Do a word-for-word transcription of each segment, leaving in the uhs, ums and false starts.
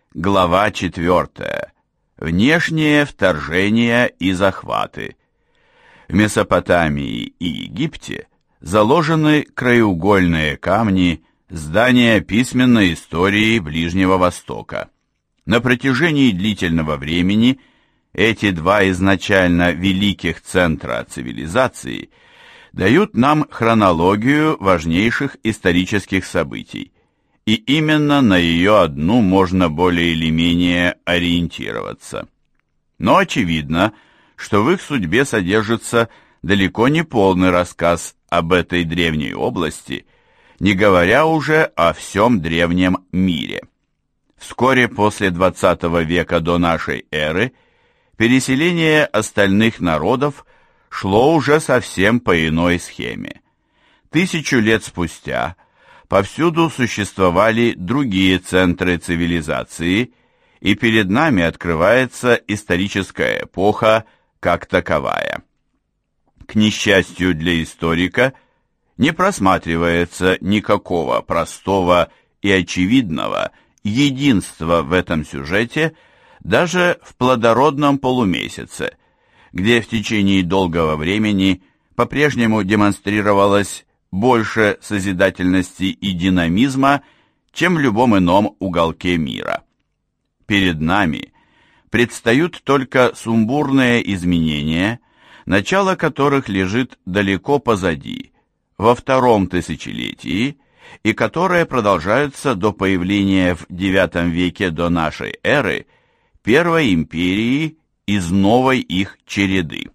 Глава четвертая. Внешнее вторжение и захваты. В Месопотамии и Египте заложены краеугольные камни здания письменной истории Ближнего Востока. На протяжении длительного времени эти два изначально великих центра цивилизации дают нам хронологию важнейших исторических событий, и именно на ее одну можно более или менее ориентироваться. Но очевидно, что в их судьбе содержится далеко не полный рассказ об этой древней области, не говоря уже о всем древнем мире. Вскоре после двадцатого века до нашей эры переселение остальных народов шло уже совсем по иной схеме. Тысячу лет спустя повсюду существовали другие центры цивилизации, и перед нами открывается историческая эпоха как таковая. К несчастью для историка, не просматривается никакого простого и очевидного единства в этом сюжете даже в плодородном полумесяце, где в течение долгого времени по-прежнему демонстрировалось больше созидательности и динамизма, чем в любом ином уголке мира. Перед нами предстают только сумбурные изменения, начало которых лежит далеко позади, во втором тысячелетии, и которые продолжаются до появления в девятом веке до нашей эры Первой империи из новой их череды.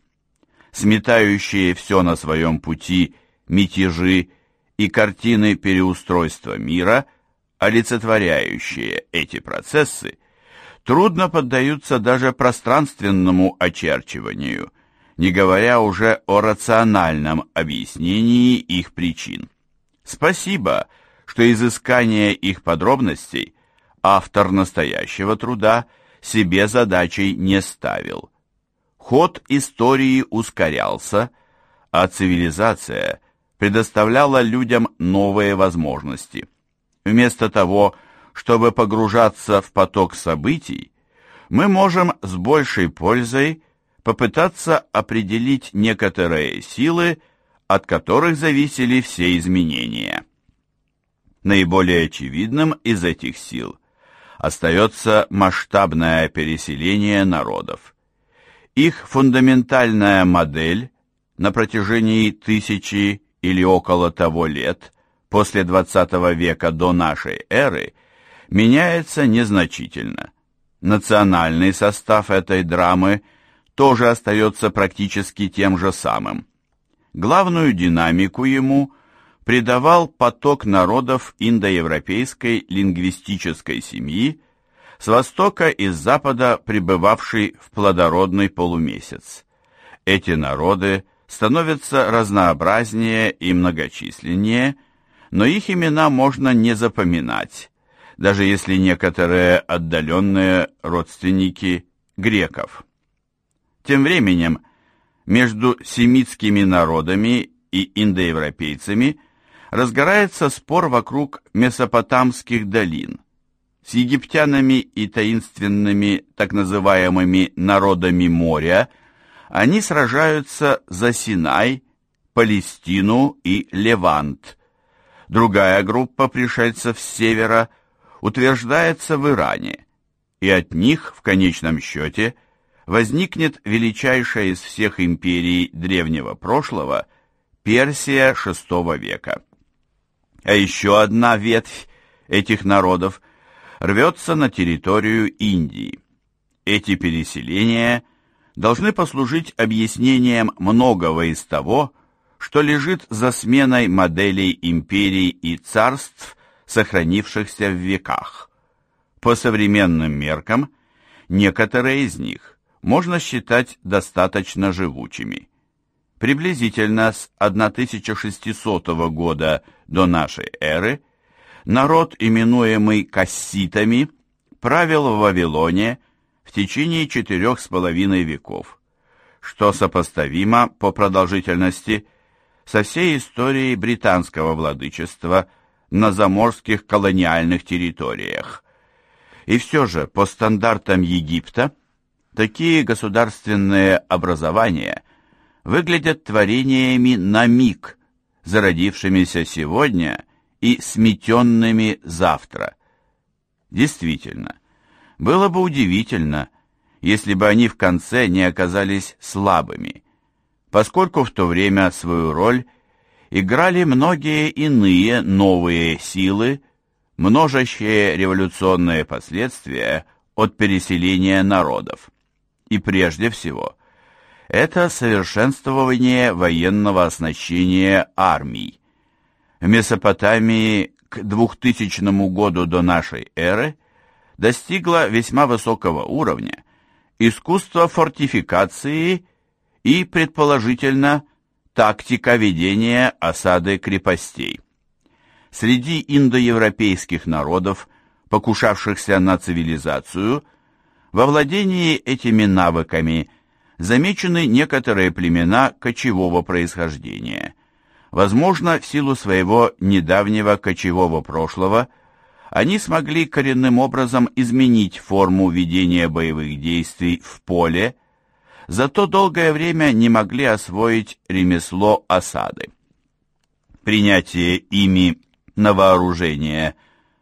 Сметающие все на своем пути мятежи и картины переустройства мира, олицетворяющие эти процессы, трудно поддаются даже пространственному очерчиванию, не говоря уже о рациональном объяснении их причин. Спасибо, что изыскание их подробностей автор настоящего труда себе задачей не ставил. Ход истории ускорялся, а цивилизация предоставляла людям новые возможности. Вместо того, чтобы погружаться в поток событий, мы можем с большей пользой попытаться определить некоторые силы, от которых зависели все изменения. Наиболее очевидным из этих сил остается масштабное переселение народов. Их фундаментальная модель на протяжении тысячи или около того лет после двадцатого века до нашей эры меняется незначительно. Национальный состав этой драмы тоже остается практически тем же самым. Главную динамику ему придавал поток народов индоевропейской лингвистической семьи, с востока и с запада прибывавший в плодородный полумесяц. Эти народы становятся разнообразнее и многочисленнее, но их имена можно не запоминать, даже если некоторые отдаленные родственники греков. Тем временем между семитскими народами и индоевропейцами разгорается спор вокруг месопотамских долин. С египтянами и таинственными так называемыми народами моря они сражаются за Синай, Палестину и Левант. Другая группа пришельцев с севера утверждается в Иране, и от них в конечном счете возникнет величайшая из всех империй древнего прошлого Персия шестого века. А еще одна ветвь этих народов рвется на территорию Индии. Эти переселения должны послужить объяснением многого из того, что лежит за сменой моделей империй и царств, сохранившихся в веках. По современным меркам, некоторые из них можно считать достаточно живучими. Приблизительно с тысяча шестисотого года до нашей эры народ, именуемый касситами, правил в Вавилоне в течение четырех с половиной веков, что сопоставимо по продолжительности со всей историей британского владычества на заморских колониальных территориях. И все же, по стандартам Египта, такие государственные образования выглядят творениями на миг, зародившимися сегодня и сметенными завтра. Действительно, было бы удивительно, если бы они в конце не оказались слабыми, поскольку в то время свою роль играли многие иные новые силы, множащие революционные последствия от переселения народов. И прежде всего, это совершенствование военного оснащения армий. В Месопотамии к двухтысячному году до нашей эры достигло весьма высокого уровня искусство фортификации и, предположительно, тактика ведения осады крепостей. Среди индоевропейских народов, покушавшихся на цивилизацию, во владении этими навыками замечены некоторые племена кочевого происхождения. Возможно, в силу своего недавнего кочевого прошлого, они смогли коренным образом изменить форму ведения боевых действий в поле, зато долгое время не могли освоить ремесло осады. Принятие ими на вооружение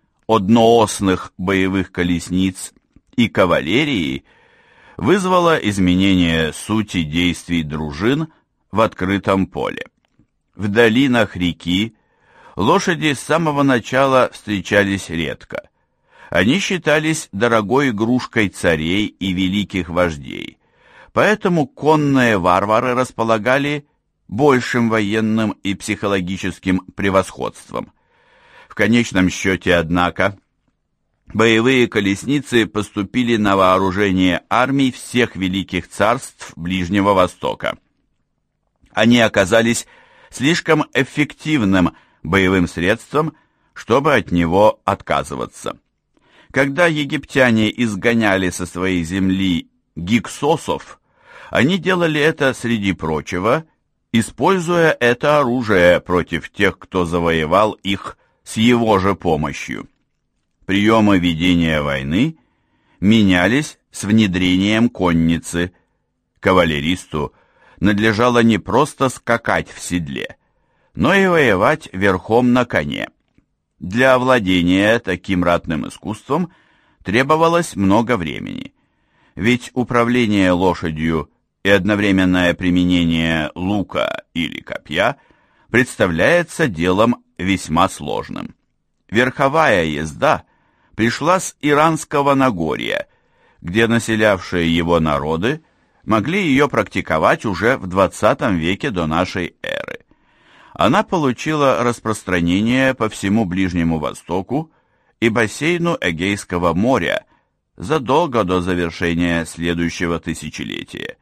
одноосных боевых колесниц и кавалерии вызвало изменение сути действий дружин в открытом поле. В долинах реки лошади с самого начала встречались редко. Они считались дорогой игрушкой царей и великих вождей, поэтому конные варвары располагали большим военным и психологическим превосходством. В конечном счете, однако, боевые колесницы поступили на вооружение армий всех великих царств Ближнего Востока. Они оказались слишком эффективным боевым средством, чтобы от него отказываться. Когда египтяне изгоняли со своей земли гиксосов, они делали это, среди прочего, используя это оружие против тех, кто завоевал их с его же помощью. Приемы ведения войны менялись с внедрением конницы. Кавалеристу надлежало не просто скакать в седле, но и воевать верхом на коне. Для овладения таким ратным искусством требовалось много времени, ведь управление лошадью и одновременное применение лука или копья представляется делом весьма сложным. Верховая езда пришла с Иранского Нагорья, где населявшие его народы могли ее практиковать уже в двадцатом веке до нашей эры. Она получила распространение по всему Ближнему Востоку и бассейну Эгейского моря задолго до завершения следующего тысячелетия.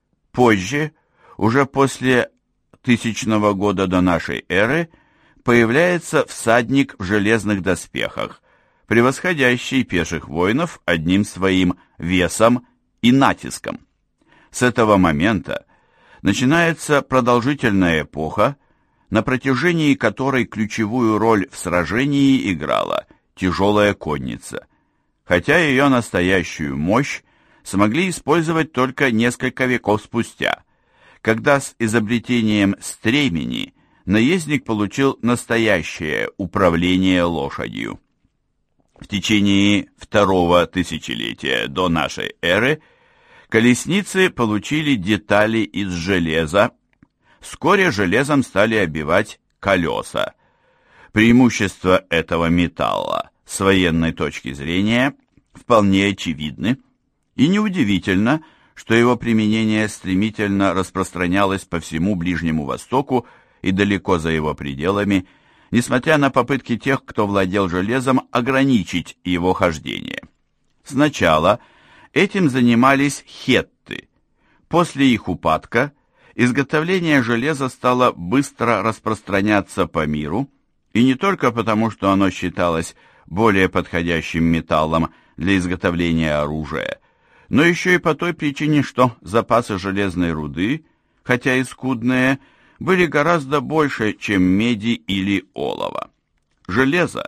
Позже, уже после тысячного года до нашей эры, появляется всадник в железных доспехах, превосходящий пеших воинов одним своим весом и натиском. С этого момента начинается продолжительная эпоха, на протяжении которой ключевую роль в сражении играла тяжелая конница, хотя ее настоящую мощь смогли использовать только несколько веков спустя, когда с изобретением стремени наездник получил настоящее управление лошадью. В течение второго тысячелетия до нашей эры колесницы получили детали из железа. Вскоре железом стали обивать колеса. Преимущества этого металла с военной точки зрения вполне очевидны, и неудивительно, что его применение стремительно распространялось по всему Ближнему Востоку и далеко за его пределами, несмотря на попытки тех, кто владел железом, ограничить его хождение. Сначала этим занимались хетты. После их упадка изготовление железа стало быстро распространяться по миру, и не только потому, что оно считалось более подходящим металлом для изготовления оружия, но еще и по той причине, что запасы железной руды, хотя и скудные, были гораздо больше, чем меди или олова. Железо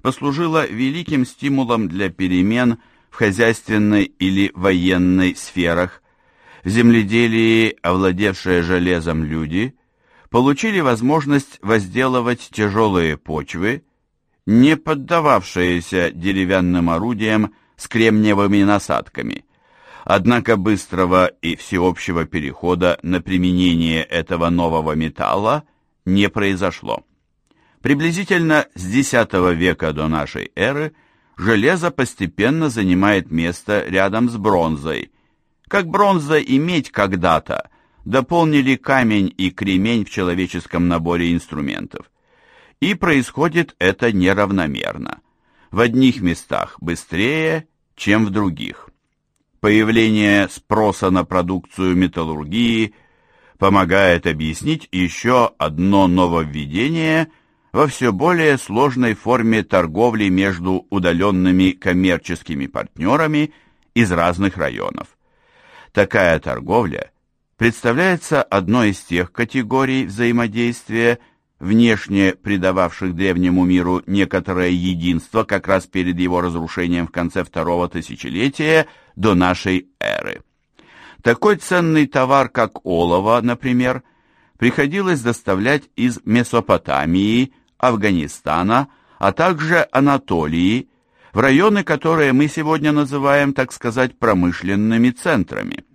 послужило великим стимулом для перемен в хозяйственной или военной сферах. В земледелии, овладевшие железом люди, получили возможность возделывать тяжелые почвы, не поддававшиеся деревянным орудиям с кремниевыми насадками. Однако быстрого и всеобщего перехода на применение этого нового металла не произошло. Приблизительно с десятого века до нашей эры железо постепенно занимает место рядом с бронзой. Как бронза и медь когда-то дополнили камень и кремень в человеческом наборе инструментов. И происходит это неравномерно. В одних местах быстрее, чем в других. Появление спроса на продукцию металлургии помогает объяснить еще одно нововведение во все более сложной форме торговли между удаленными коммерческими партнерами из разных районов. Такая торговля представляется одной из тех категорий взаимодействия, внешне придававших древнему миру некоторое единство как раз перед его разрушением в конце второго тысячелетия до нашей эры. Такой ценный товар, как олово, например, приходилось доставлять из Месопотамии, Афганистана, а также Анатолии, в районы, которые мы сегодня называем, так сказать, промышленными центрами.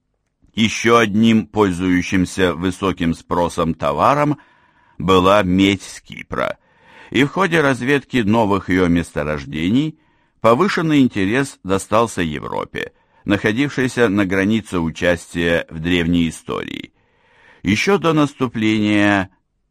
Еще одним пользующимся высоким спросом товаром была медь с Кипра, и в ходе разведки новых ее месторождений повышенный интерес достался Европе, находившейся на границе участия в древней истории. Еще до наступления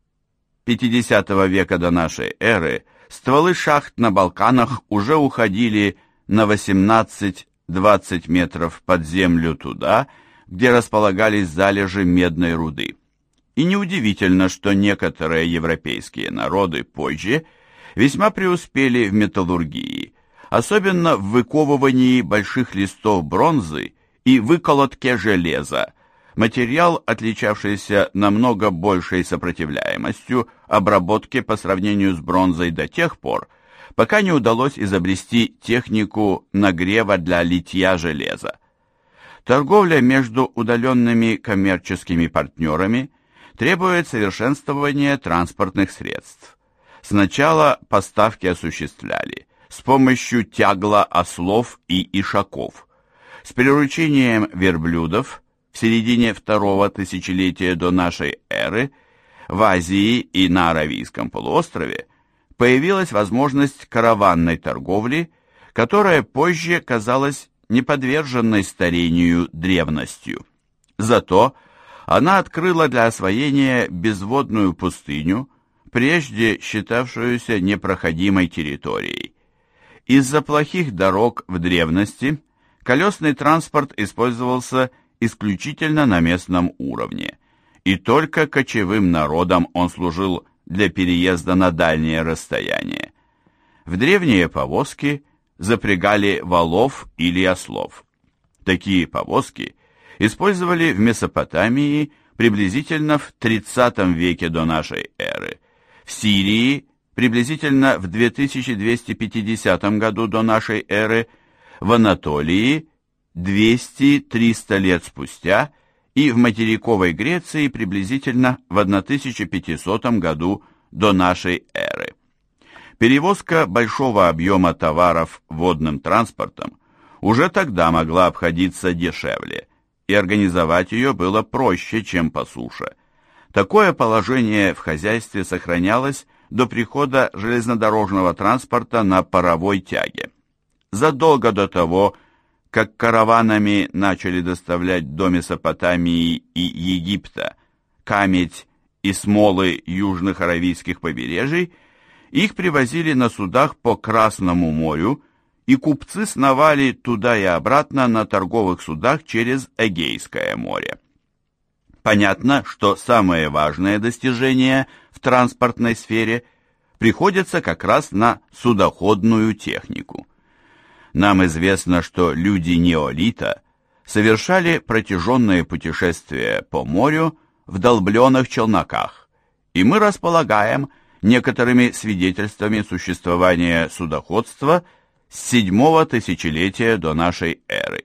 пятидесятого века до нашей эры стволы шахт на Балканах уже уходили на восемнадцать-двадцать метров под землю туда, где располагались залежи медной руды. И неудивительно, что некоторые европейские народы позже весьма преуспели в металлургии, особенно в выковывании больших листов бронзы и выколотке железа, материал, отличавшийся намного большей сопротивляемостью обработке по сравнению с бронзой до тех пор, пока не удалось изобрести технику нагрева для литья железа. Торговля между удаленными коммерческими партнерами требует совершенствования транспортных средств. Сначала поставки осуществляли с помощью тягла ослов и ишаков. С приручением верблюдов в середине второго тысячелетия до нашей эры в Азии и на Аравийском полуострове появилась возможность караванной торговли, которая позже казалась неподверженной старению древностью. Зато она открыла для освоения безводную пустыню, прежде считавшуюся непроходимой территорией. Из-за плохих дорог в древности колесный транспорт использовался исключительно на местном уровне, и только кочевым народам он служил для переезда на дальние расстояния. В древние повозки запрягали валов или ослов. Такие повозки использовали в Месопотамии приблизительно в тридцатом веке до нашей эры, в Сирии приблизительно в две тысячи двести пятидесятом году до нашей эры, в Анатолии двести-триста лет спустя и в материковой Греции приблизительно в тысяча пятисотом году до нашей эры. Перевозка большого объема товаров водным транспортом уже тогда могла обходиться дешевле, и организовать ее было проще, чем по суше. Такое положение в хозяйстве сохранялось до прихода железнодорожного транспорта на паровой тяге. Задолго до того, как караванами начали доставлять до Месопотамии и Египта камедь и смолы южных аравийских побережий, их привозили на судах по Красному морю, и купцы сновали туда и обратно на торговых судах через Эгейское море. Понятно, что самые важные достижения в транспортной сфере приходятся как раз на судоходную технику. Нам известно, что люди неолита совершали протяженные путешествия по морю в долбленных челноках, и мы располагаем некоторыми свидетельствами существования судоходства с седьмого тысячелетия до нашей эры.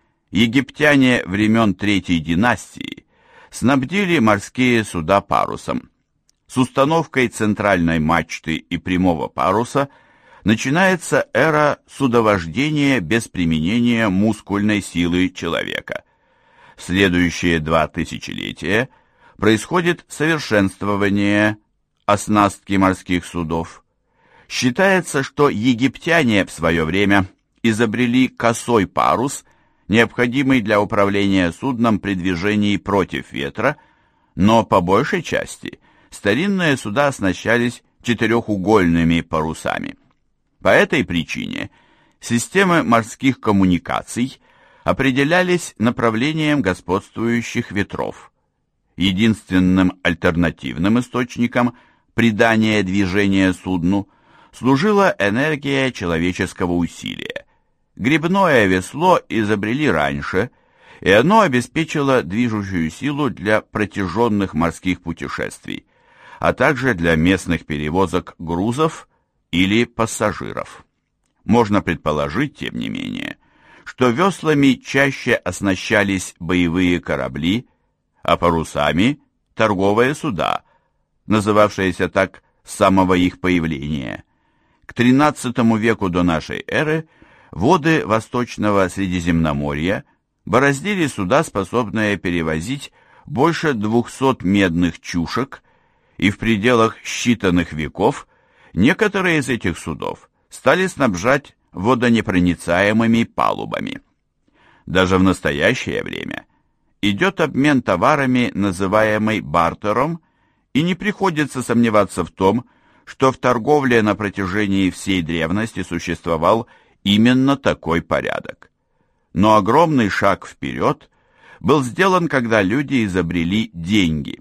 Египтяне времен Третьей династии снабдили морские суда парусом. С установкой центральной мачты и прямого паруса начинается эра судовождения без применения мускульной силы человека. В следующие два тысячелетия происходит совершенствование оснастки морских судов. Считается, что египтяне в свое время изобрели косой парус, необходимый для управления судном при движении против ветра, но по большей части старинные суда оснащались четырехугольными парусами. По этой причине системы морских коммуникаций определялись направлением господствующих ветров. Единственным альтернативным источником придания движения судну служила энергия человеческого усилия. Гребное весло изобрели раньше, и оно обеспечило движущую силу для протяженных морских путешествий, а также для местных перевозок грузов или пассажиров. Можно предположить, тем не менее, что веслами чаще оснащались боевые корабли, а парусами – торговые суда, называвшиеся так с самого их появления. К тринадцатому веку до нашей эры воды Восточного Средиземноморья бороздили суда, способные перевозить больше двухсот медных чушек, и в пределах считанных веков некоторые из этих судов стали снабжать водонепроницаемыми палубами. Даже в настоящее время идет обмен товарами, называемый бартером, и не приходится сомневаться в том, что в торговле на протяжении всей древности существовал именно такой порядок. Но огромный шаг вперед был сделан, когда люди изобрели деньги.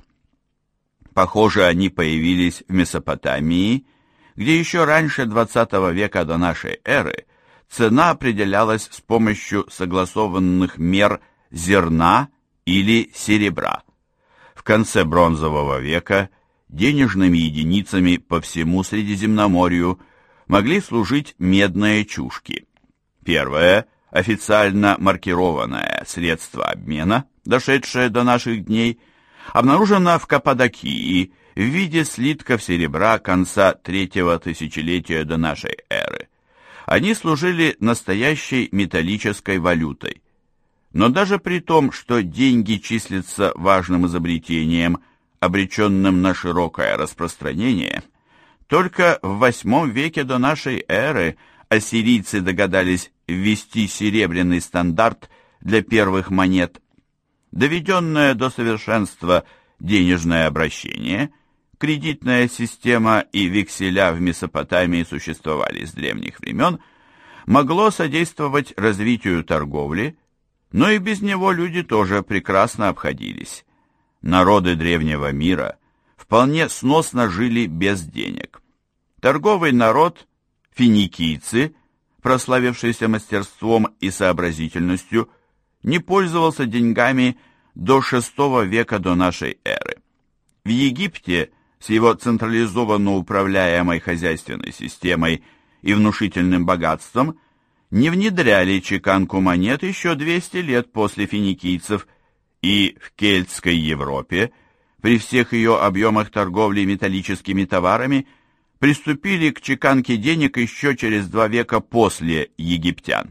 Похоже, они появились в Месопотамии, где еще раньше двадцатого века до нашей эры цена определялась с помощью согласованных мер зерна или серебра. В конце бронзового века денежными единицами по всему Средиземноморью могли служить медные чушки. Первое – официально маркированное средство обмена, дошедшее до наших дней, обнаружено в Каппадокии в виде слитков серебра конца третьего тысячелетия до нашей эры. Они служили настоящей металлической валютой. Но даже при том, что деньги числятся важным изобретением, обреченным на широкое распространение, только в восьмом веке до нашей эры ассирийцы догадались ввести серебряный стандарт для первых монет. Доведенное до совершенства денежное обращение, кредитная система и векселя в Месопотамии существовали с древних времен, могло содействовать развитию торговли, но и без него люди тоже прекрасно обходились. Народы древнего мира вполне сносно жили без денег. Торговый народ, финикийцы, прославившийся мастерством и сообразительностью, не пользовался деньгами до шестого века до нашей эры. В Египте с его централизованно управляемой хозяйственной системой и внушительным богатством не внедряли чеканку монет еще двести лет после финикийцев, и в кельтской Европе при всех ее объемах торговли металлическими товарами приступили к чеканке денег еще через два века после египтян.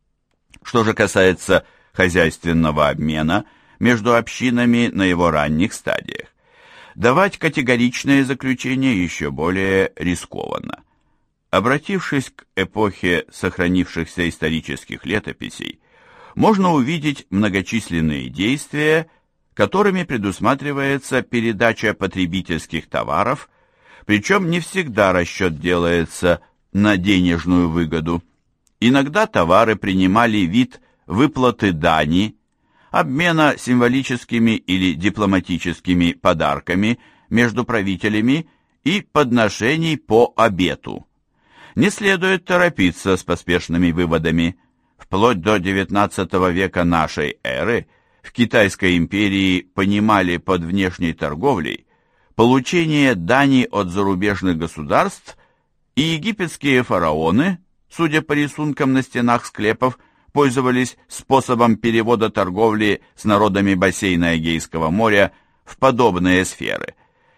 Что же касается хозяйственного обмена между общинами на его ранних стадиях, давать категоричные заключения еще более рискованно. Обратившись к эпохе сохранившихся исторических летописей, можно увидеть многочисленные действия, которыми предусматривается передача потребительских товаров, причем не всегда расчет делается на денежную выгоду. Иногда товары принимали вид выплаты дани, обмена символическими или дипломатическими подарками между правителями и подношений по обету. Не следует торопиться с поспешными выводами. Вплоть до девятнадцатого века нашей эры в Китайской империи понимали под внешней торговлей получение дани от зарубежных государств, и египетские фараоны, судя по рисункам на стенах склепов, пользовались способом перевода торговли с народами бассейна Эгейского моря в подобные сферы.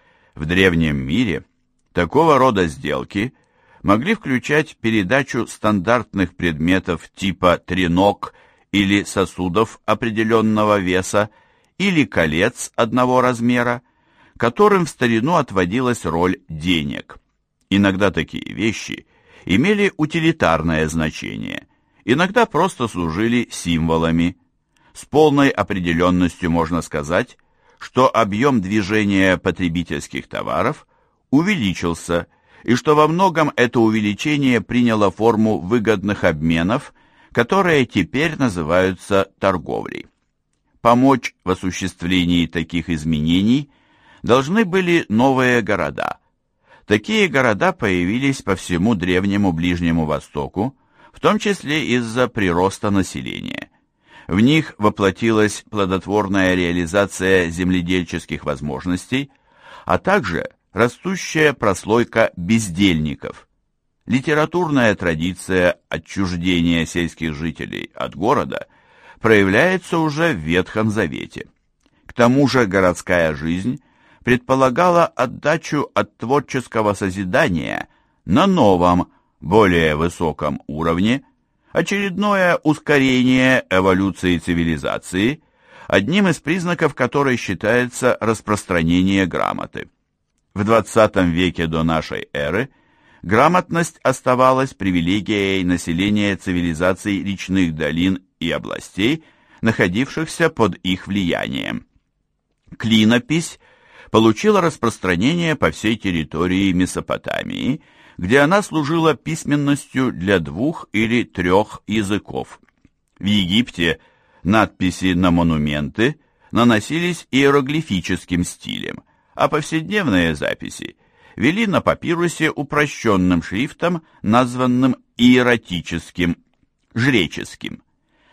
В древнем мире такого рода сделки могли включать передачу стандартных предметов типа треног или сосудов определенного веса или колец одного размера, которым в старину отводилась роль денег. Иногда такие вещи имели утилитарное значение, иногда просто служили символами. С полной определенностью можно сказать, что объем движения потребительских товаров увеличился, и что во многом это увеличение приняло форму выгодных обменов, которые теперь называются торговлей. Помочь в осуществлении таких изменений должны были новые города. Такие города появились по всему древнему Ближнему Востоку, в том числе из-за прироста населения. В них воплотилась плодотворная реализация земледельческих возможностей, а также растущая прослойка бездельников. Литературная традиция отчуждения сельских жителей от города проявляется уже в Ветхом Завете. К тому же городская жизнь предполагала отдачу от творческого созидания на новом, более высоком уровне, очередное ускорение эволюции цивилизации, одним из признаков которой считается распространение грамоты. В двадцатом веке до нашей эры грамотность оставалась привилегией населения цивилизаций речных долин и областей, находившихся под их влиянием. Клинопись получила распространение по всей территории Месопотамии, где она служила письменностью для двух или трех языков. В Египте надписи на монументы наносились иероглифическим стилем, а повседневные записи вели на папирусе упрощенным шрифтом, названным иератическим, жреческим.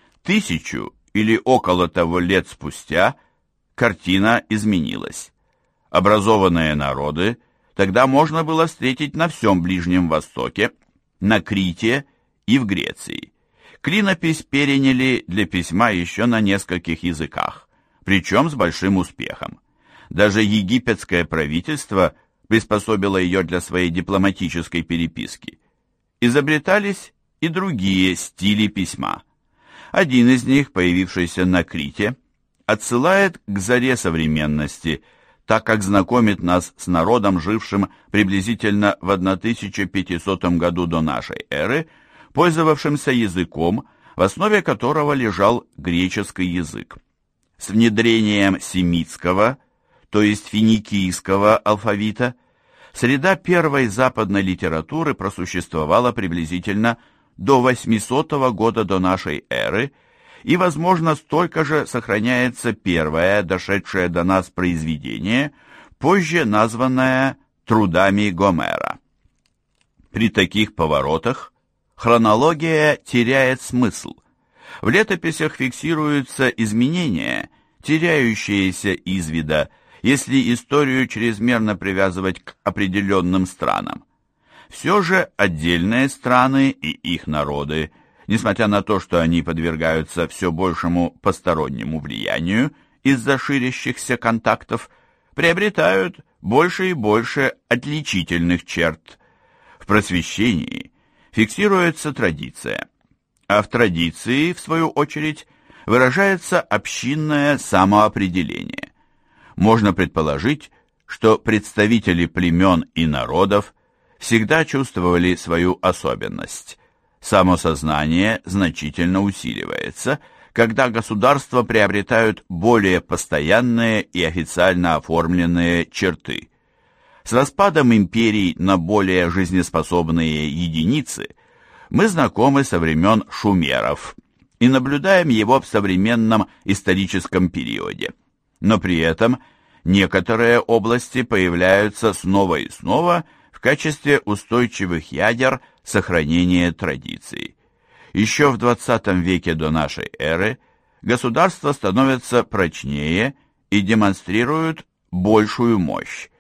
Тысячу или около того лет спустя картина изменилась. Образованные народы тогда можно было встретить на всем Ближнем Востоке, на Крите и в Греции. Клинопись переняли для письма еще на нескольких языках, причем с большим успехом. Даже египетское правительство приспособило ее для своей дипломатической переписки. Изобретались и другие стили письма. Один из них, появившийся на Крите, отсылает к заре современности, так как знакомит нас с народом, жившим приблизительно в тысяча пятисотом году до нашей эры, пользовавшимся языком, в основе которого лежал греческий язык. С внедрением семитского, то есть финикийского алфавита, среда первой западной литературы просуществовала приблизительно до восьмисотого года до нашей эры, и, возможно, столько же сохраняется первое, дошедшее до нас произведение, позже названное «Трудами Гомера». При таких поворотах хронология теряет смысл. В летописях фиксируются изменения, теряющиеся из вида, если историю чрезмерно привязывать к определенным странам. Все же отдельные страны и их народы, несмотря на то, что они подвергаются все большему постороннему влиянию из-за ширящихся контактов, приобретают больше и больше отличительных черт. В просвещении фиксируется традиция, а в традиции, в свою очередь, выражается общинное самоопределение. Можно предположить, что представители племен и народов всегда чувствовали свою особенность. Самосознание значительно усиливается, когда государства приобретают более постоянные и официально оформленные черты. С распадом империй на более жизнеспособные единицы мы знакомы со времен шумеров и наблюдаем его в современном историческом периоде. Но при этом некоторые области появляются снова и снова в качестве устойчивых ядер сохранения традиций. Еще в двадцатом веке до нашей эры государства становятся прочнее и демонстрируют большую мощь.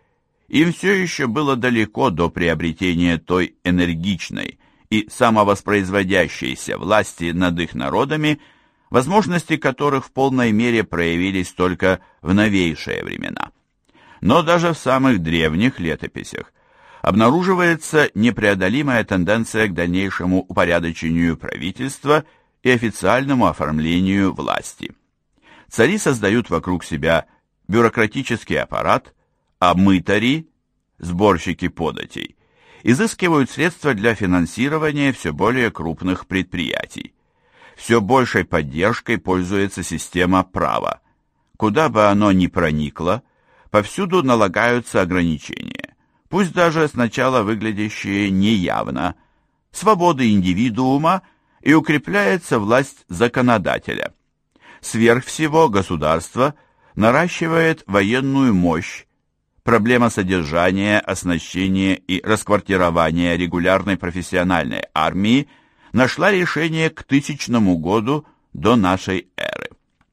им все еще было далеко до приобретения той энергичной и самовоспроизводящейся власти над их народами, возможности которых в полной мере проявились только в новейшие времена. Но даже в самых древних летописях обнаруживается непреодолимая тенденция к дальнейшему упорядочению правительства и официальному оформлению власти. Цари создают вокруг себя бюрократический аппарат, а мытари, сборщики податей, изыскивают средства для финансирования все более крупных предприятий. Все большей поддержкой пользуется система права. Куда бы оно ни проникло, повсюду налагаются ограничения, пусть даже сначала выглядящие неявно, свободы индивидуума, и укрепляется власть законодателя. Сверх всего государство наращивает военную мощь. Проблема содержания, оснащения и расквартирования регулярной профессиональной армии нашла решение к тысячному году до нашей эры.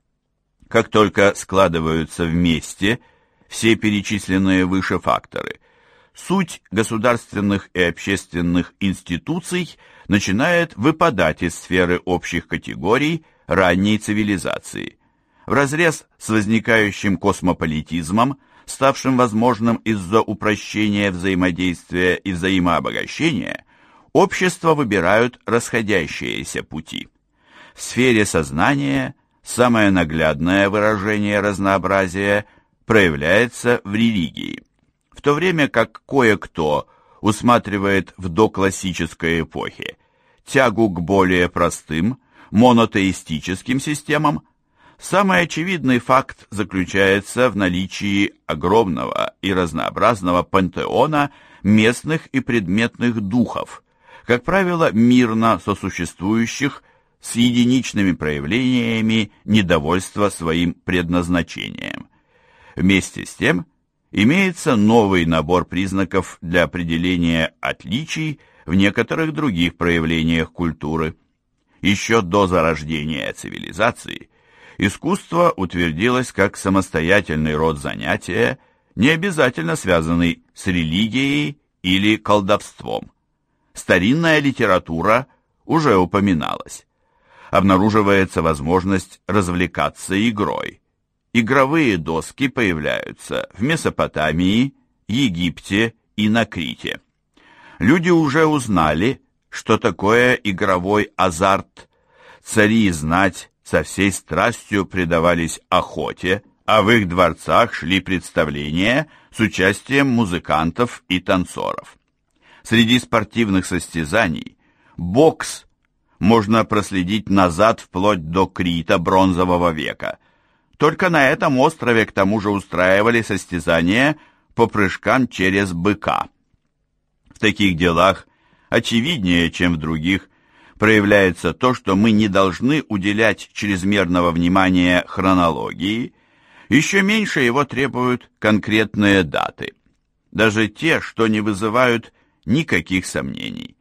Как только складываются вместе все перечисленные выше факторы, суть государственных и общественных институций начинает выпадать из сферы общих категорий ранней цивилизации. Вразрез с возникающим космополитизмом, ставшим возможным из-за упрощения взаимодействия и взаимообогащения, общества выбирают расходящиеся пути. В сфере сознания самое наглядное выражение разнообразия проявляется в религии, в то время как кое-кто усматривает в доклассической эпохе тягу к более простым, монотеистическим системам. Самый очевидный факт заключается в наличии огромного и разнообразного пантеона местных и предметных духов, как правило, мирно сосуществующих с единичными проявлениями недовольства своим предназначением. Вместе с тем, имеется новый набор признаков для определения отличий в некоторых других проявлениях культуры. Еще до зарождения цивилизации искусство утвердилось как самостоятельный род занятия, не обязательно связанный с религией или колдовством. Старинная литература уже упоминалась. Обнаруживается возможность развлекаться игрой. Игровые доски появляются в Месопотамии, Египте и на Крите. Люди уже узнали, что такое игровой азарт. Цари и знать со всей страстью предавались охоте, а в их дворцах шли представления с участием музыкантов и танцоров. Среди спортивных состязаний бокс можно проследить назад вплоть до Крита бронзового века. Только на этом острове к тому же устраивали состязания по прыжкам через быка. В таких делах очевиднее, чем в других, проявляется то, что мы не должны уделять чрезмерного внимания хронологии, еще меньше его требуют конкретные даты, даже те, что не вызывают никаких сомнений.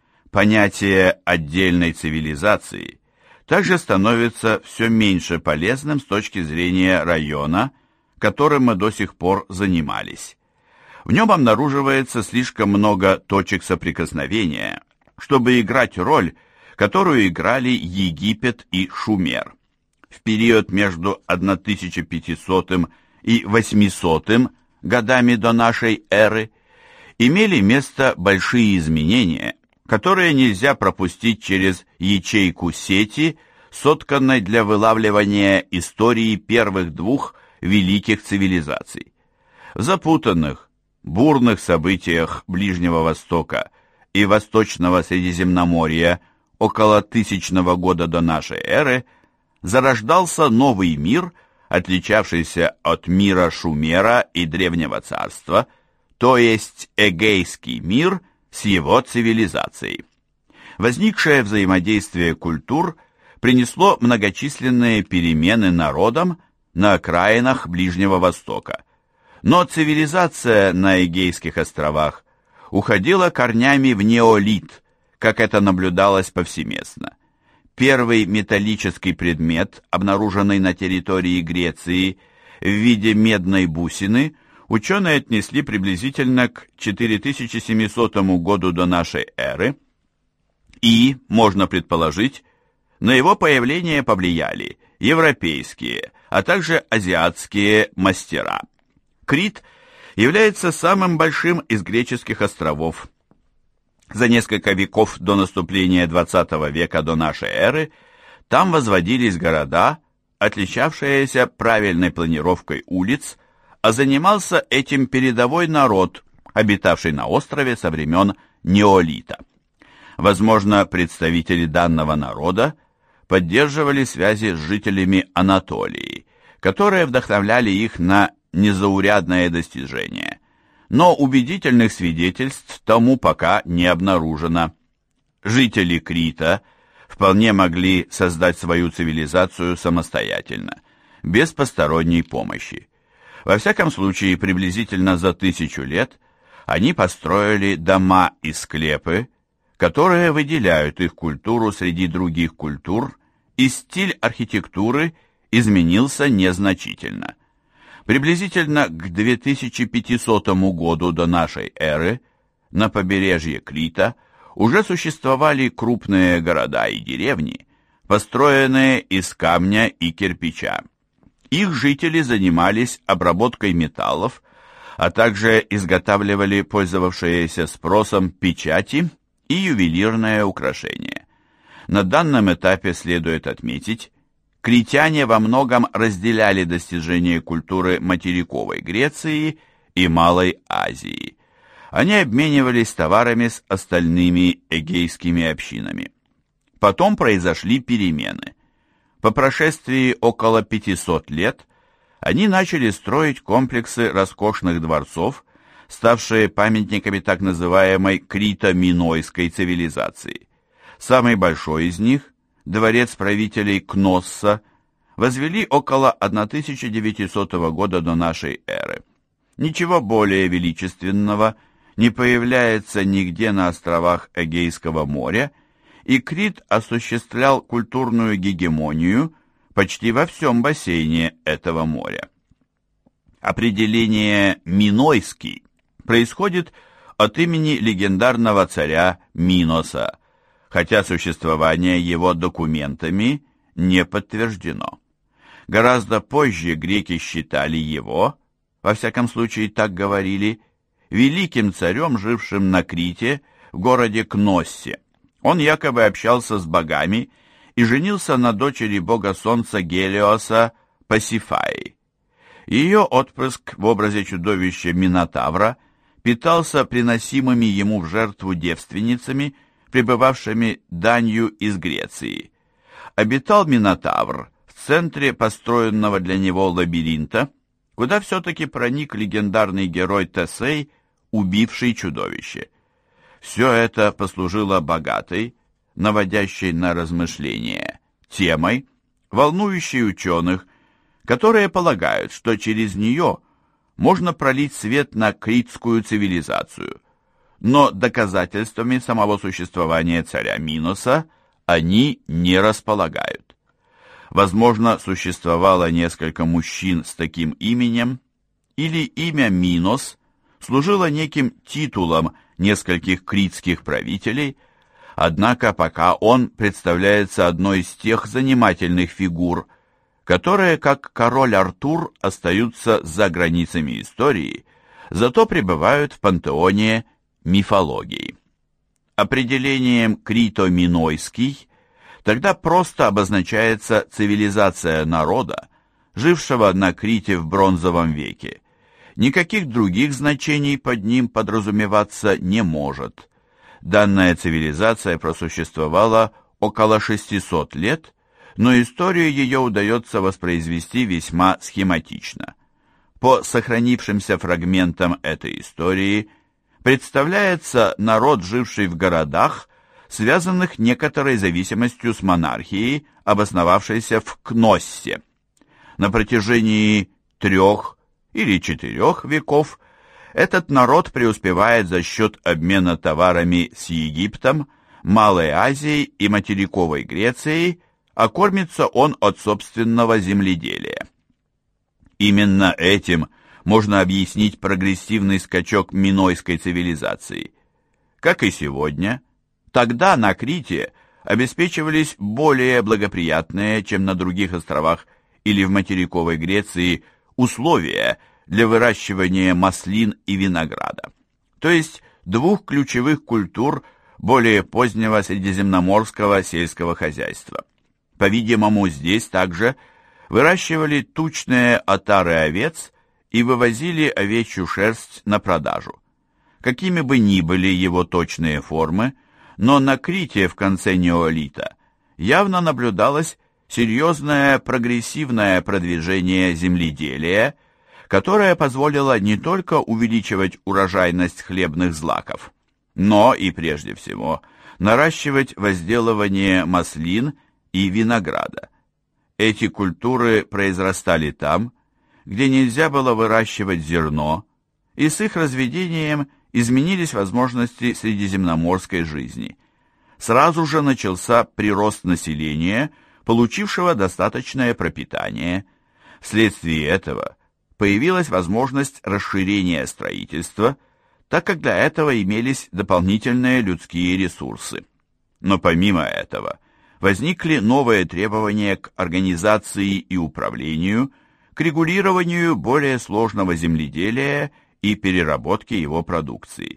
Понятие отдельной цивилизации также становится все меньше полезным с точки зрения района, которым мы до сих пор занимались. В нем обнаруживается слишком много точек соприкосновения, чтобы играть роль, которую играли Египет и Шумер. В период между тысяча пятисотым и восьмисотым годами до нашей эры имели место большие изменения, которые нельзя пропустить через ячейку сети, сотканной для вылавливания истории первых двух великих цивилизаций. В запутанных, бурных событиях Ближнего Востока и Восточного Средиземноморья около тысячного года до нашей эры зарождался новый мир, отличавшийся от мира Шумера и Древнего Царства, то есть Эгейский мир с его цивилизацией. Возникшее взаимодействие культур принесло многочисленные перемены народам на окраинах Ближнего Востока. Но цивилизация на Эгейских островах уходила корнями в неолит, как это наблюдалось повсеместно. Первый металлический предмет, обнаруженный на территории Греции в виде медной бусины, ученые отнесли приблизительно к четыре тысячи семисотому году до нашей эры, и, можно предположить, на его появление повлияли европейские, а также азиатские мастера. Крит является самым большим из греческих островов. За несколько веков до наступления двадцатого века до нашей эры там возводились города, отличавшиеся правильной планировкой улиц, а занимался этим передовой народ, обитавший на острове со времен неолита. Возможно, представители данного народа поддерживали связи с жителями Анатолии, которые вдохновляли их на незаурядное достижение. Но убедительных свидетельств тому пока не обнаружено. Жители Крита вполне могли создать свою цивилизацию самостоятельно, без посторонней помощи. Во всяком случае, приблизительно за тысячу лет они построили дома и склепы, которые выделяют их культуру среди других культур, и стиль архитектуры изменился незначительно. Приблизительно к две тысячи пятисотому году до нашей эры на побережье Крита уже существовали крупные города и деревни, построенные из камня и кирпича. Их жители занимались обработкой металлов, а также изготавливали пользовавшиеся спросом печати и ювелирные украшения. На данном этапе следует отметить, критяне во многом разделяли достижения культуры материковой Греции и Малой Азии. Они обменивались товарами с остальными эгейскими общинами. Потом произошли перемены. По прошествии около пятисот лет они начали строить комплексы роскошных дворцов, ставшие памятниками так называемой крито-минойской цивилизации. Самый большой из них, дворец правителей Кносса, возвели около тысяча девятисотого года до нашей эры. Ничего более величественного не появляется нигде на островах Эгейского моря, и Крит осуществлял культурную гегемонию почти во всем бассейне этого моря. Определение «минойский» происходит от имени легендарного царя Миноса, хотя существование его документами не подтверждено. Гораздо позже греки считали его, во всяком случае так говорили, великим царем, жившим на Крите, в городе Кноссе. Он якобы общался с богами и женился на дочери бога солнца Гелиоса Пасифаи. Ее отпрыск в образе чудовища Минотавра питался приносимыми ему в жертву девственницами, прибывавшими данью из Греции. Обитал Минотавр в центре построенного для него лабиринта, куда все-таки проник легендарный герой Тесей, убивший чудовище. Все это послужило богатой, наводящей на размышления, темой, волнующей ученых, которые полагают, что через нее можно пролить свет на критскую цивилизацию. Но доказательствами самого существования царя Миноса они не располагают. Возможно, существовало несколько мужчин с таким именем, или имя Минос служило неким титулом нескольких критских правителей, однако пока он представляется одной из тех занимательных фигур, которые, как король Артур, остаются за границами истории, зато пребывают в пантеоне мифологии. Определением крито-минойский тогда просто обозначается цивилизация народа, жившего на Крите в бронзовом веке. Никаких других значений под ним подразумеваться не может. Данная цивилизация просуществовала около шестисот лет, но историю ее удается воспроизвести весьма схематично. По сохранившимся фрагментам этой истории представляется народ, живший в городах, связанных некоторой зависимостью с монархией, обосновавшейся в Кноссе. На протяжении трех или четырех веков этот народ преуспевает за счет обмена товарами с Египтом, Малой Азией и материковой Грецией, а кормится он от собственного земледелия. Именно этим можно объяснить прогрессивный скачок минойской цивилизации. Как и сегодня, тогда на Крите обеспечивались более благоприятные, чем на других островах или в материковой Греции, условия для выращивания маслин и винограда, то есть двух ключевых культур более позднего средиземноморского сельского хозяйства. По-видимому, здесь также выращивали тучные отары овец и вывозили овечью шерсть на продажу. Какими бы ни были его точные формы, но на Крите в конце неолита явно наблюдалось серьезное прогрессивное продвижение земледелия, которое позволило не только увеличивать урожайность хлебных злаков, но и прежде всего наращивать возделывание маслин и винограда. Эти культуры произрастали там, где нельзя было выращивать зерно, и с их разведением изменились возможности средиземноморской жизни. Сразу же начался прирост населения, получившего достаточное пропитание. Вследствие этого появилась возможность расширения строительства, так как для этого имелись дополнительные людские ресурсы. Но помимо этого возникли новые требования к организации и управлению, к регулированию более сложного земледелия и переработке его продукции.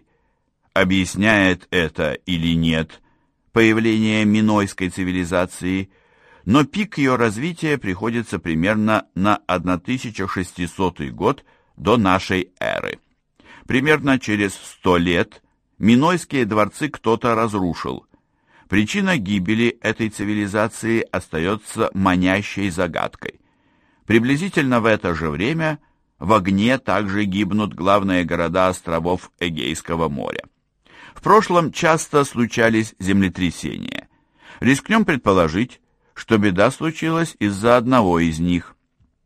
Объясняет это или нет появление минойской цивилизации, но пик ее развития приходится примерно на тысяча шестисотый год до нашей эры. Примерно через сто лет минойские дворцы кто-то разрушил. Причина гибели этой цивилизации остается манящей загадкой. Приблизительно в это же время в огне также гибнут главные города островов Эгейского моря. В прошлом часто случались землетрясения. Рискнем предположить, что беда случилась из-за одного из них.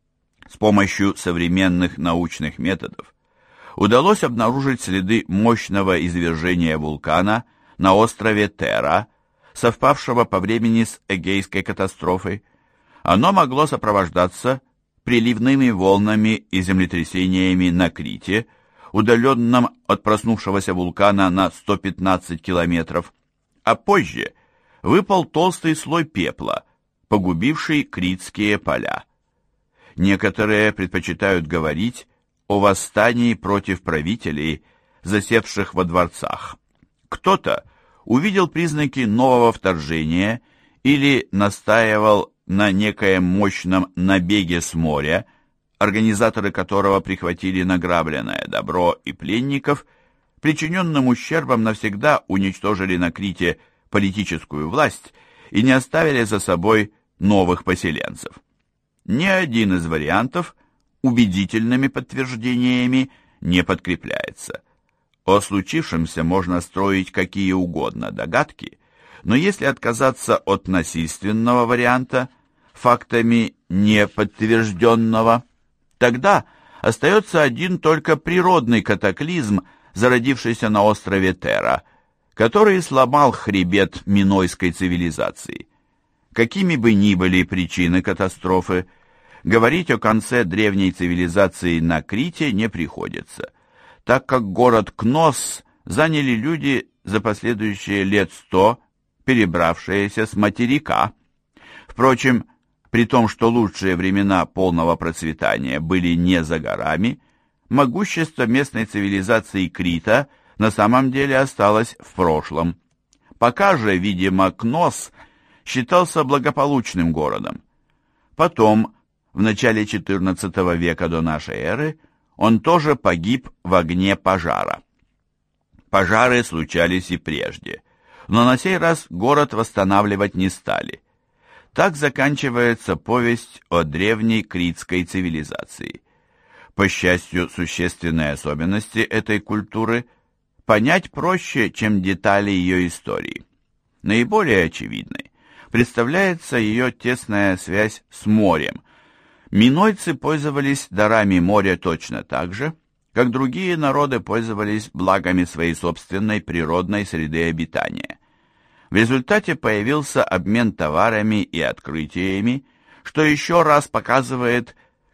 С помощью современных научных методов удалось обнаружить следы мощного извержения вулкана на острове Терра, совпавшего по времени с Эгейской катастрофой. Оно могло сопровождаться приливными волнами и землетрясениями на Крите, удаленном от проснувшегося вулкана на сто пятнадцать километров, а позже выпал толстый слой пепла, погубивший критские поля. Некоторые предпочитают говорить о восстании против правителей, засевших во дворцах. Кто-то увидел признаки нового вторжения или настаивал на некоем мощном набеге с моря, организаторы которого прихватили награбленное добро и пленников, причиненным ущербом навсегда уничтожили на Крите политическую власть и не оставили за собой новых поселенцев. Ни один из вариантов убедительными подтверждениями не подкрепляется. О случившемся можно строить какие угодно догадки, но если отказаться от насильственного варианта, фактами не подтвержденного, тогда остается один только природный катаклизм, зародившийся на острове Терра, который сломал хребет минойской цивилизации. Какими бы ни были причины катастрофы, говорить о конце древней цивилизации на Крите не приходится, так как город Кнос заняли люди за последующие лет сто, перебравшиеся с материка. Впрочем, при том, что лучшие времена полного процветания были не за горами, могущество местной цивилизации Крита на самом деле осталось в прошлом. Пока же, видимо, Кнос считался благополучным городом. Потом, в начале четырнадцатого века до нашей эры, он тоже погиб в огне пожара. Пожары случались и прежде, но на сей раз город восстанавливать не стали. Так заканчивается повесть о древней критской цивилизации. По счастью, существенные особенности этой культуры понять проще, чем детали ее истории. Наиболее очевидной представляется ее тесная связь с морем. Минойцы пользовались дарами моря точно так же, как другие народы пользовались благами своей собственной природной среды обитания. В результате появился обмен товарами и открытиями, что еще раз показывает,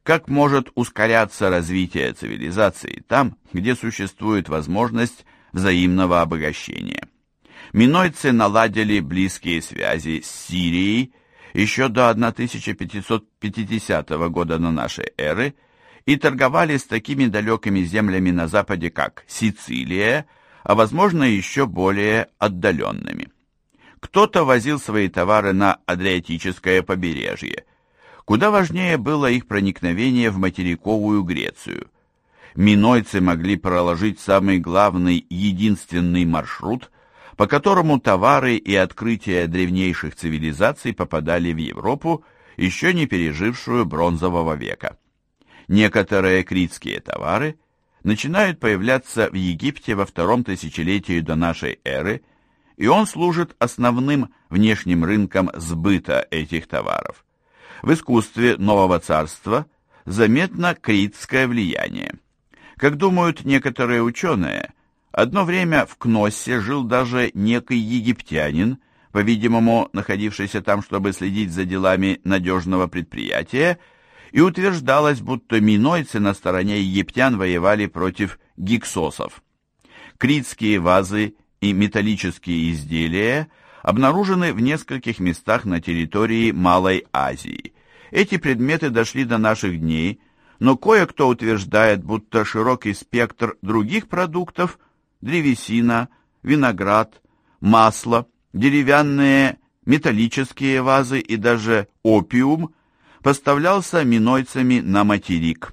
как может ускоряться развитие цивилизации там, где существует возможность взаимного обогащения. Минойцы наладили близкие связи с Сирией еще до тысяча пятьсот пятидесятого года до нашей эры и торговали с такими далекими землями на западе, как Сицилия, а возможно еще более отдаленными. Кто-то возил свои товары на Адриатическое побережье. Куда важнее было их проникновение в материковую Грецию. Минойцы могли проложить самый главный, единственный маршрут, по которому товары и открытия древнейших цивилизаций попадали в Европу, еще не пережившую бронзового века. Некоторые критские товары начинают появляться в Египте во втором тысячелетии до нашей эры, и он служит основным внешним рынком сбыта этих товаров. В искусстве Нового Царства заметно критское влияние. Как думают некоторые ученые, одно время в Кноссе жил даже некий египтянин, по-видимому, находившийся там, чтобы следить за делами надежного предприятия, и утверждалось, будто минойцы на стороне египтян воевали против гиксосов. Критские вазы и металлические изделия обнаружены в нескольких местах на территории Малой Азии. Эти предметы дошли до наших дней, но кое-кто утверждает, будто широкий спектр других продуктов – древесина, виноград, масло, деревянные, металлические вазы и даже опиум – поставлялся минойцами на материк.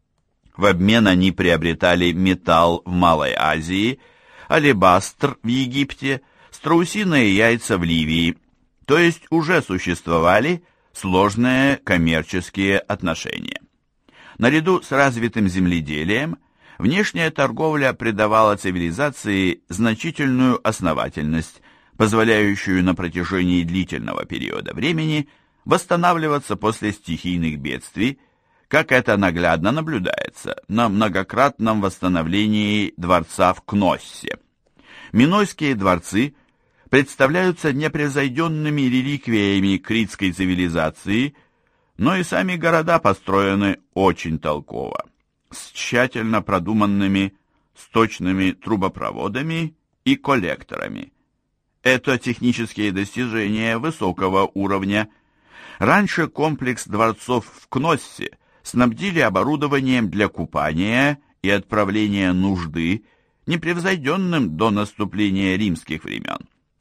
В обмен они приобретали металл в Малой Азии, алебастр в Египте, страусиные яйца в Ливии, то есть уже существовали сложные коммерческие отношения. Наряду с развитым земледелием, внешняя торговля придавала цивилизации значительную основательность, позволяющую на протяжении длительного периода времени восстанавливаться после стихийных бедствий, как это наглядно наблюдается на многократном восстановлении дворца в Кноссе. Минойские дворцы представляются непревзойденными реликвиями критской цивилизации, но и сами города построены очень толково, с тщательно продуманными сточными трубопроводами и коллекторами. Это технические достижения высокого уровня. Раньше комплекс дворцов в Кноссе снабдили оборудованием для купания и отправления нужды, непревзойденным до наступления римских времен.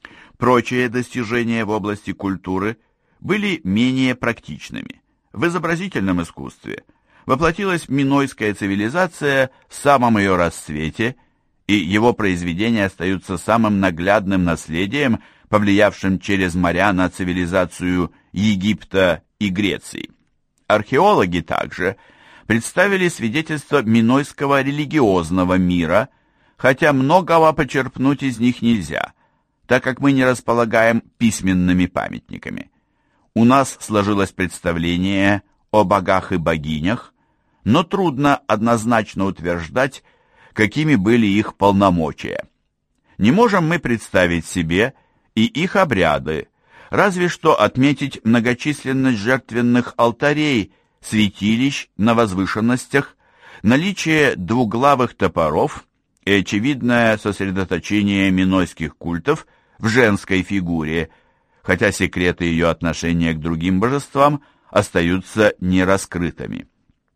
Прочие достижения в области культуры были менее практичными. В изобразительном искусстве воплотилась минойская цивилизация в самом ее расцвете, и его произведения остаются самым наглядным наследием, повлиявшим через моря на цивилизацию Египта и Греции. Археологи также представили свидетельства минойского религиозного мира, хотя многого почерпнуть из них нельзя, так как мы не располагаем письменными памятниками. У нас сложилось представление о богах и богинях, но трудно однозначно утверждать, какими были их полномочия. Не можем мы представить себе и их обряды, разве что отметить многочисленность жертвенных алтарей, святилищ на возвышенностях, наличие двуглавых топоров и очевидное сосредоточение минойских культов в женской фигуре, хотя секреты ее отношения к другим божествам остаются нераскрытыми.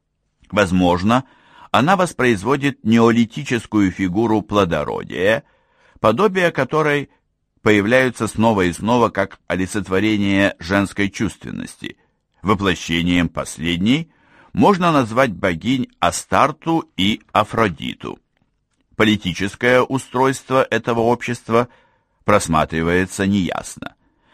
Возможно, она воспроизводит неолитическую фигуру плодородия, подобие которой появляются снова и снова как олицетворение женской чувственности. Воплощением последней можно назвать богинь Астарту и Афродиту. Политическое устройство этого общества просматривается неясно.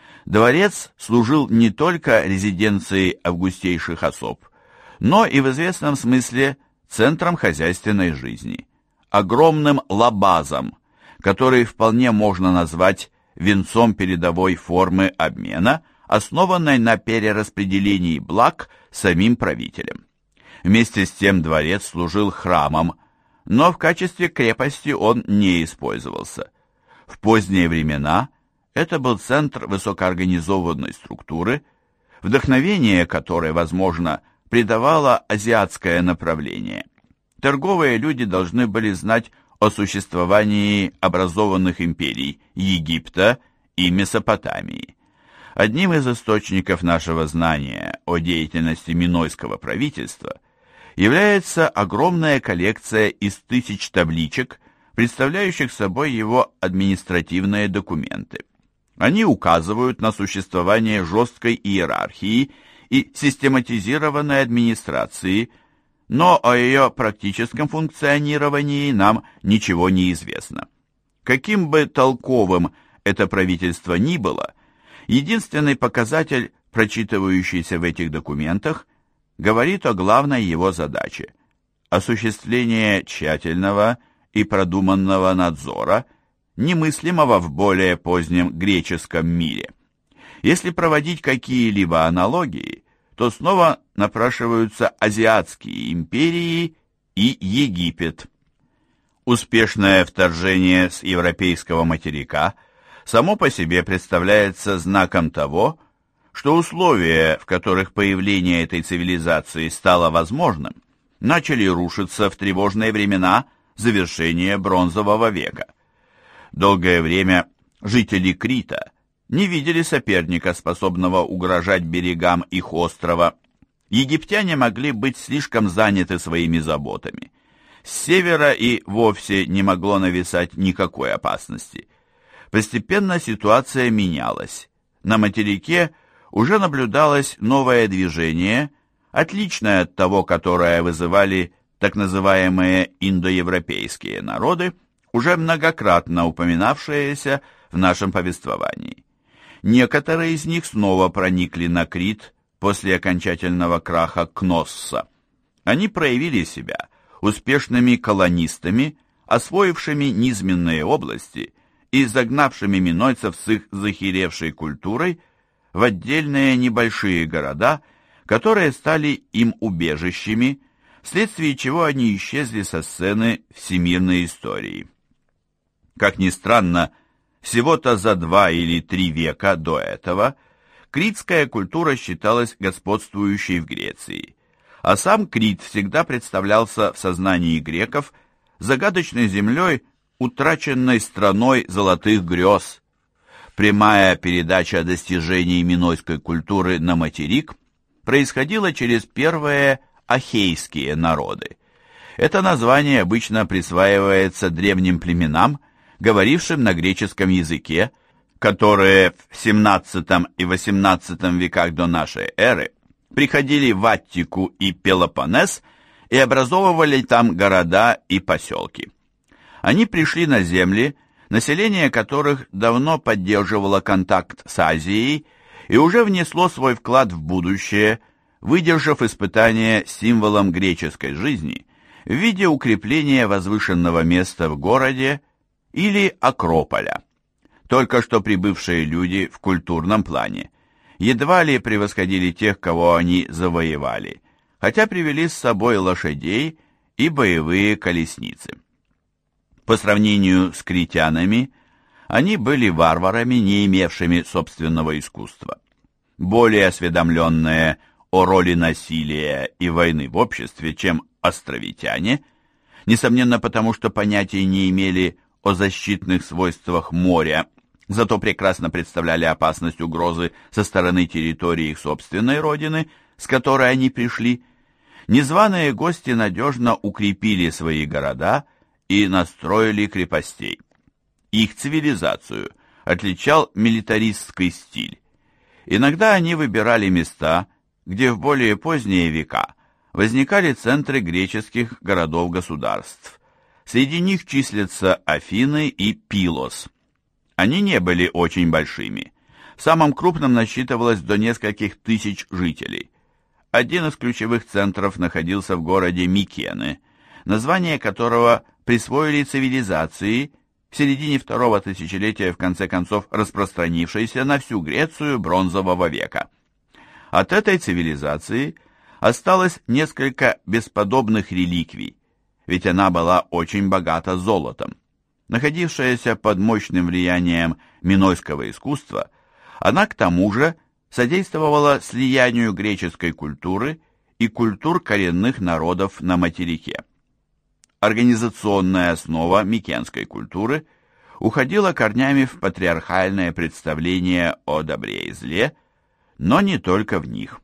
Дворец служил не только резиденцией августейших особ, но и в известном смысле центром хозяйственной жизни, огромным лабазом, который вполне можно назвать венцом передовой формы обмена, основанной на перераспределении благ самим правителем. Вместе с тем дворец служил храмом, но в качестве крепости он не использовался. В поздние времена это был центр высокоорганизованной структуры, вдохновение которой, возможно, придавало азиатское направление. Торговые люди должны были знать о существовании образованных империй Египта и Месопотамии. Одним из источников нашего знания о деятельности минойского правительства является огромная коллекция из тысяч табличек, представляющих собой его административные документы. Они указывают на существование жесткой иерархии и систематизированной администрации, но о ее практическом функционировании нам ничего не известно. Каким бы толковым это правительство ни было, единственный показатель, прочитывающийся в этих документах, говорит о главной его задаче – осуществление тщательного и продуманного надзора, немыслимого в более позднем греческом мире. Если проводить какие-либо аналогии, то снова напрашиваются азиатские империи и Египет. Успешное вторжение с европейского материка само по себе представляется знаком того, что условия, в которых появление этой цивилизации стало возможным, начали рушиться в тревожные времена завершения Бронзового века. Долгое время жители Крита не видели соперника, способного угрожать берегам их острова. Египтяне могли быть слишком заняты своими заботами. С севера и вовсе не могло нависать никакой опасности. Постепенно ситуация менялась. На материке уже наблюдалось новое движение, отличное от того, которое вызывали так называемые индоевропейские народы, уже многократно упоминавшиеся в нашем повествовании. Некоторые из них снова проникли на Крит после окончательного краха Кносса. Они проявили себя успешными колонистами, освоившими низменные области и загнавшими минойцев с их захиревшей культурой в отдельные небольшие города, которые стали им убежищами, вследствие чего они исчезли со сцены всемирной истории. Как ни странно, всего-то за два или три века до этого критская культура считалась господствующей в Греции, а сам Крит всегда представлялся в сознании греков загадочной землей, утраченной страной золотых грез. Прямая передача достижений минойской культуры на материк происходила через первые ахейские народы. Это название обычно присваивается древним племенам, говорившим на греческом языке, которые в семнадцатом и восемнадцатом веках до нашей эры приходили в Аттику и Пелопоннес и образовывали там города и поселки. Они пришли на земли, население которых давно поддерживало контакт с Азией и уже внесло свой вклад в будущее, выдержав испытание символом греческой жизни в виде укрепления возвышенного места в городе или Акрополя. Только что прибывшие люди в культурном плане едва ли превосходили тех, кого они завоевали, хотя привели с собой лошадей и боевые колесницы. По сравнению с критянами, они были варварами, не имевшими собственного искусства. Более осведомленные о роли насилия и войны в обществе, чем островитяне, несомненно потому, что понятия не имели о защитных свойствах моря, зато прекрасно представляли опасность угрозы со стороны территории их собственной родины, с которой они пришли, незваные гости надежно укрепили свои города и настроили крепостей. Их цивилизацию отличал милитаристский стиль. Иногда они выбирали места, где в более поздние века возникали центры греческих городов-государств. Среди них числятся Афины и Пилос. Они не были очень большими. В самом крупном насчитывалось до нескольких тысяч жителей. Один из ключевых центров находился в городе Микены, название которого присвоили цивилизации, в середине второго тысячелетия в конце концов распространившейся на всю Грецию Бронзового века. От этой цивилизации осталось несколько бесподобных реликвий, ведь она была очень богата золотом. Находившаяся под мощным влиянием минойского искусства, она к тому же содействовала слиянию греческой культуры и культур коренных народов на материке. Организационная основа микенской культуры уходила корнями в патриархальное представление о добре и зле, но не только в них.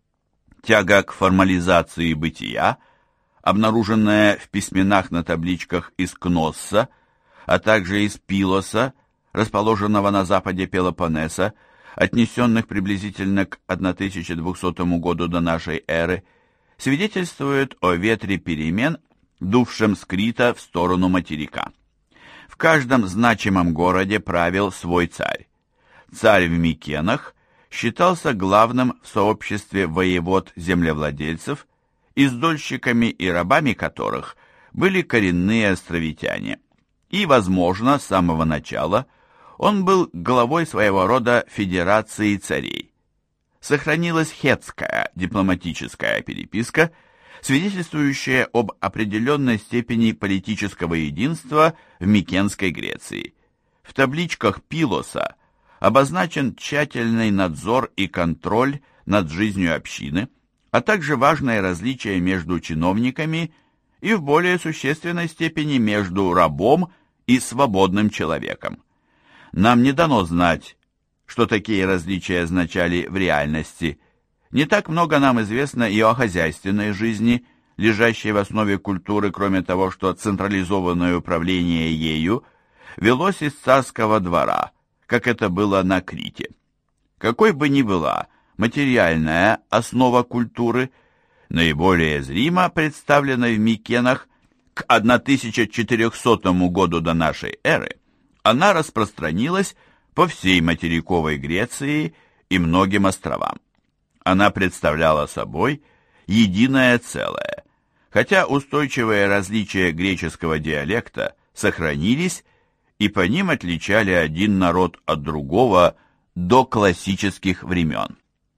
Тяга к формализации бытия, обнаруженная в письменах на табличках из Кносса, а также из Пилоса, расположенного на западе Пелопоннеса, отнесенных приблизительно к тысяча двухсотому году до нашей эры, свидетельствует о ветре перемен, дувшем с Крита в сторону материка. В каждом значимом городе правил свой царь. Царь в Микенах считался главным в сообществе воевод-землевладельцев, издольщиками и рабами которых были коренные островитяне, и, возможно, с самого начала он был главой своего рода федерации царей. Сохранилась хеттская дипломатическая переписка, свидетельствующая об определенной степени политического единства в Микенской Греции. В табличках Пилоса обозначен тщательный надзор и контроль над жизнью общины, а также важное различие между чиновниками и в более существенной степени между рабом и свободным человеком. Нам не дано знать, что такие различия означали в реальности. Не так много нам известно и о хозяйственной жизни, лежащей в основе культуры, кроме того, что централизованное управление ею велось из царского двора, как это было на Крите. Какой бы ни была материальная основа культуры, наиболее зримо представленной в Микенах к тысяча четырехсотому году до нашей эры, она распространилась по всей материковой Греции и многим островам. Она представляла собой единое целое, хотя устойчивые различия греческого диалекта сохранились, и по ним отличали один народ от другого до классических времен.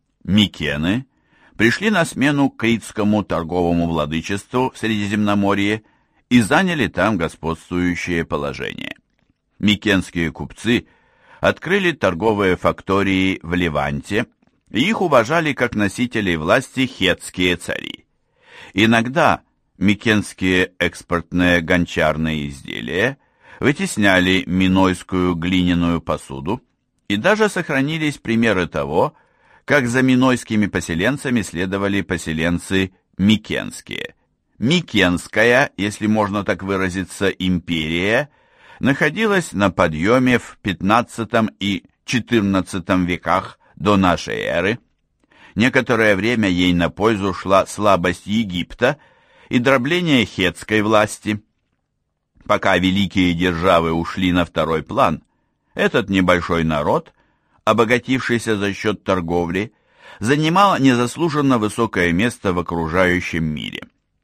Микены пришли на смену критскому торговому владычеству в Средиземноморье и заняли там господствующее положение. Микенские купцы открыли торговые фактории в Леванте, и их уважали как носителей власти хеттские цари. Иногда микенские экспортные гончарные изделия вытесняли минойскую глиняную посуду, и даже сохранились примеры того, как за минойскими поселенцами следовали поселенцы микенские. Микенская, если можно так выразиться, империя находилась на подъеме в пятнадцатом и четырнадцатом веках до нашей эры. Некоторое время ей на пользу шла слабость Египта и дробление хеттской власти. Пока великие державы ушли на второй план, этот небольшой народ, обогатившийся за счет торговли, занимал незаслуженно высокое место в окружающем мире.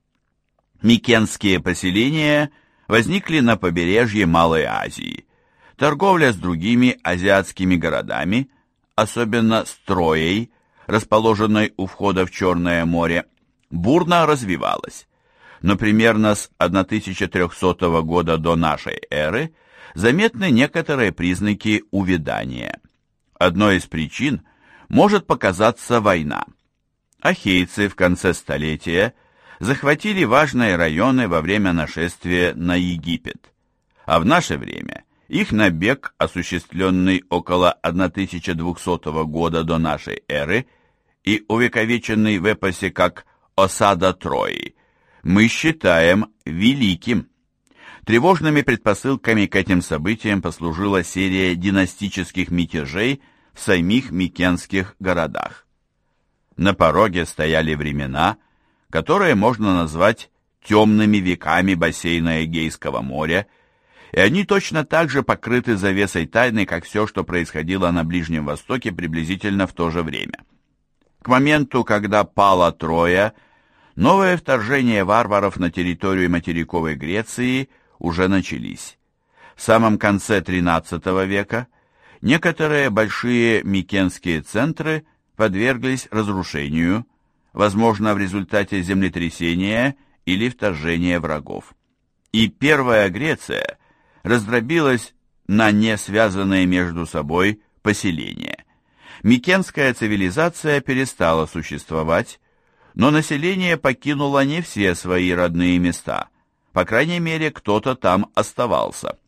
Микенские поселения возникли на побережье Малой Азии. Торговля с другими азиатскими городами, особенно с Троей, расположенной у входа в Черное море, бурно развивалась. Но примерно с тысяча трехсотого года до нашей эры заметны некоторые признаки увядания. Одной из причин может показаться война. Ахейцы в конце столетия захватили важные районы во время нашествия на Египет, а в наше время их набег, осуществленный около тысяча двухсотого года до нашей эры и увековеченный в эпосе как «Осада Трои», мы считаем великим. Тревожными предпосылками к этим событиям послужила серия династических мятежей в самих микенских городах. На пороге стояли времена, которые можно назвать темными веками бассейна Эгейского моря, и они точно так же покрыты завесой тайны, как все, что происходило на Ближнем Востоке приблизительно в то же время. К моменту, когда пала Троя, новые вторжения варваров на территорию материковой Греции уже начались. В самом конце тринадцатого века некоторые большие микенские центры подверглись разрушению, возможно, в результате землетрясения или вторжения врагов. И Первая Греция раздробилась на не связанные между собой поселения. Микенская цивилизация перестала существовать, Но население покинуло не все свои родные места, по крайней мере, кто-то там оставался.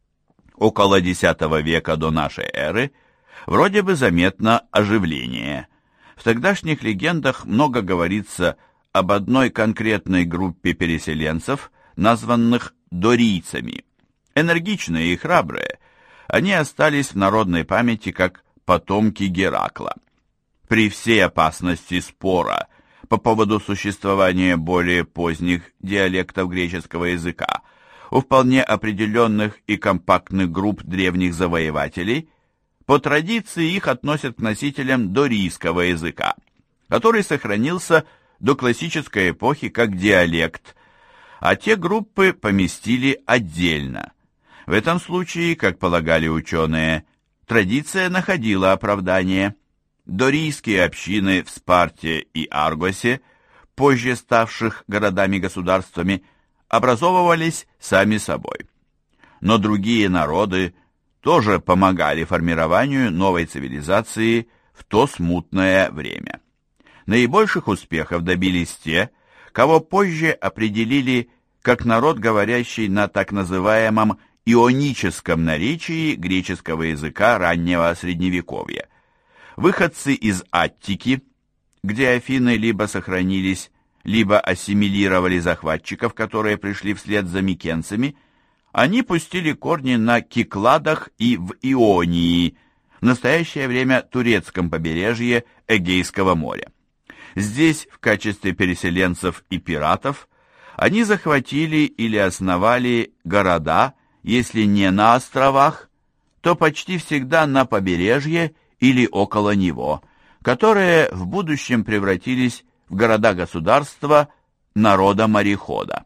Около десятого века до нашей эры вроде бы заметно оживление. В тогдашних легендах много говорится об одной конкретной группе переселенцев, названных дорийцами. Энергичные и храбрые, они остались в народной памяти как потомки Геракла. При всей опасности спора по поводу существования более поздних диалектов греческого языка у вполне определенных и компактных групп древних завоевателей, по традиции их относят к носителям дорийского языка, который сохранился до классической эпохи как диалект, а те группы поместили отдельно. В этом случае, как полагали ученые, традиция находила оправдание. Дорийские общины в Спарте и Аргосе, позже ставших городами-государствами, образовывались сами собой. Но другие народы тоже помогали формированию новой цивилизации в то смутное время. Наибольших успехов добились те, кого позже определили как народ, говорящий на так называемом ионическом наречии греческого языка раннего Средневековья. Выходцы из Аттики, где Афины либо сохранились, либо ассимилировали захватчиков, которые пришли вслед за микенцами, они пустили корни на Кикладах и в Ионии, в настоящее время турецком побережье Эгейского моря. Здесь, в качестве переселенцев и пиратов, они захватили или основали города, если не на островах, то почти всегда на побережье или около него, которые в будущем превратились в города-государства народа-морехода.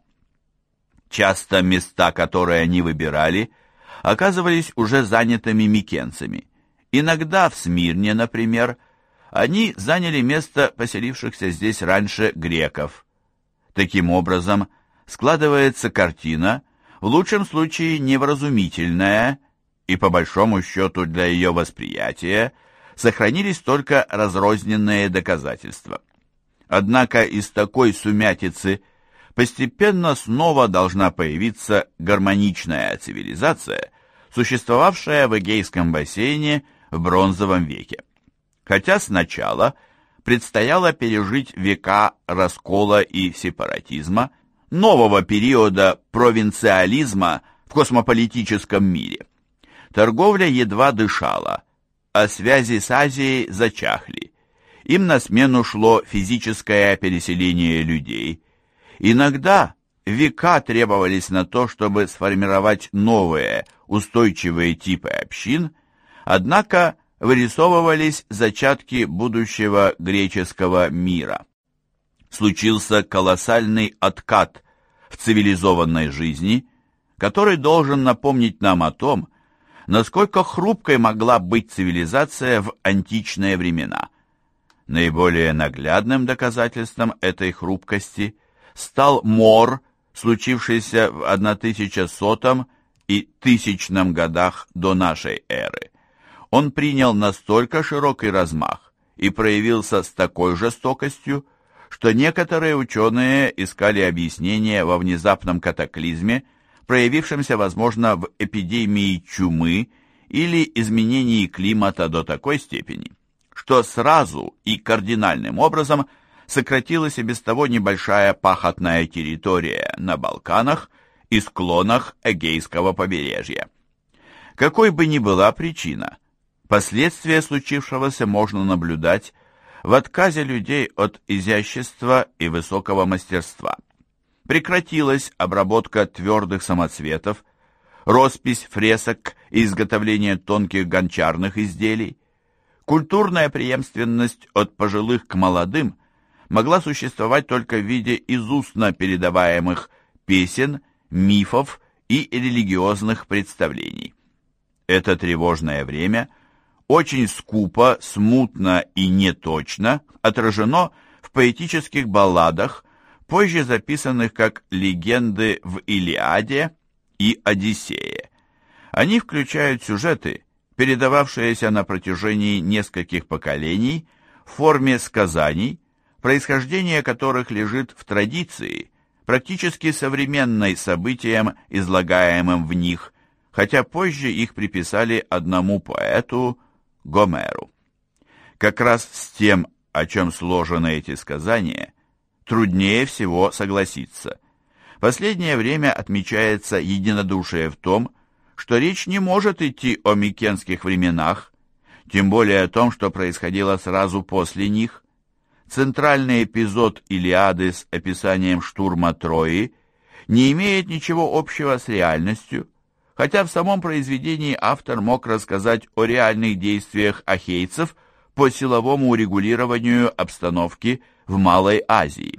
Часто места, которые они выбирали, оказывались уже занятыми микенцами. Иногда в Смирне, например, они заняли место поселившихся здесь раньше греков. Таким образом, складывается картина, в лучшем случае невразумительная, и по большому счету для ее восприятия сохранились только разрозненные доказательства. Однако из такой сумятицы постепенно снова должна появиться гармоничная цивилизация, существовавшая в Эгейском бассейне в бронзовом веке. Хотя сначала предстояло пережить века раскола и сепаратизма, нового периода провинциализма в космополитическом мире. Торговля едва дышала, а связи с Азией зачахли. Им на смену шло физическое переселение людей. Иногда века требовались на то, чтобы сформировать новые, устойчивые типы общин, однако вырисовывались зачатки будущего греческого мира. Случился колоссальный откат в цивилизованной жизни, который должен напомнить нам о том, насколько хрупкой могла быть цивилизация в античные времена. Наиболее наглядным доказательством этой хрупкости стал мор, случившийся в тысяча сотом и тысячном годах до нашей эры. Он принял настолько широкий размах и проявился с такой жестокостью, что некоторые ученые искали объяснение во внезапном катаклизме, проявившемся, возможно, в эпидемии чумы или изменении климата до такой степени, что сразу и кардинальным образом сократилась и без того небольшая пахотная территория на Балканах и склонах Эгейского побережья. Какой бы ни была причина, последствия случившегося можно наблюдать в отказе людей от изящества и высокого мастерства. Прекратилась обработка твердых самоцветов, роспись фресок и изготовление тонких гончарных изделий. Культурная преемственность от пожилых к молодым могла существовать только в виде из устно передаваемых песен, мифов и религиозных представлений. Это тревожное время очень скупо, смутно и неточно отражено в поэтических балладах, позже записанных как легенды в Илиаде и Одиссее. Они включают сюжеты, передававшиеся на протяжении нескольких поколений в форме сказаний, происхождение которых лежит в традиции, практически современной событиям, излагаемым в них, хотя позже их приписали одному поэту Гомеру. Как раз с тем, о чем сложены эти сказания, труднее всего согласиться. Последнее время отмечается единодушие в том, что речь не может идти о микенских временах, тем более о том, что происходило сразу после них. Центральный эпизод Илиады с описанием штурма Трои не имеет ничего общего с реальностью, хотя в самом произведении автор мог рассказать о реальных действиях ахейцев по силовому урегулированию обстановки в Малой Азии.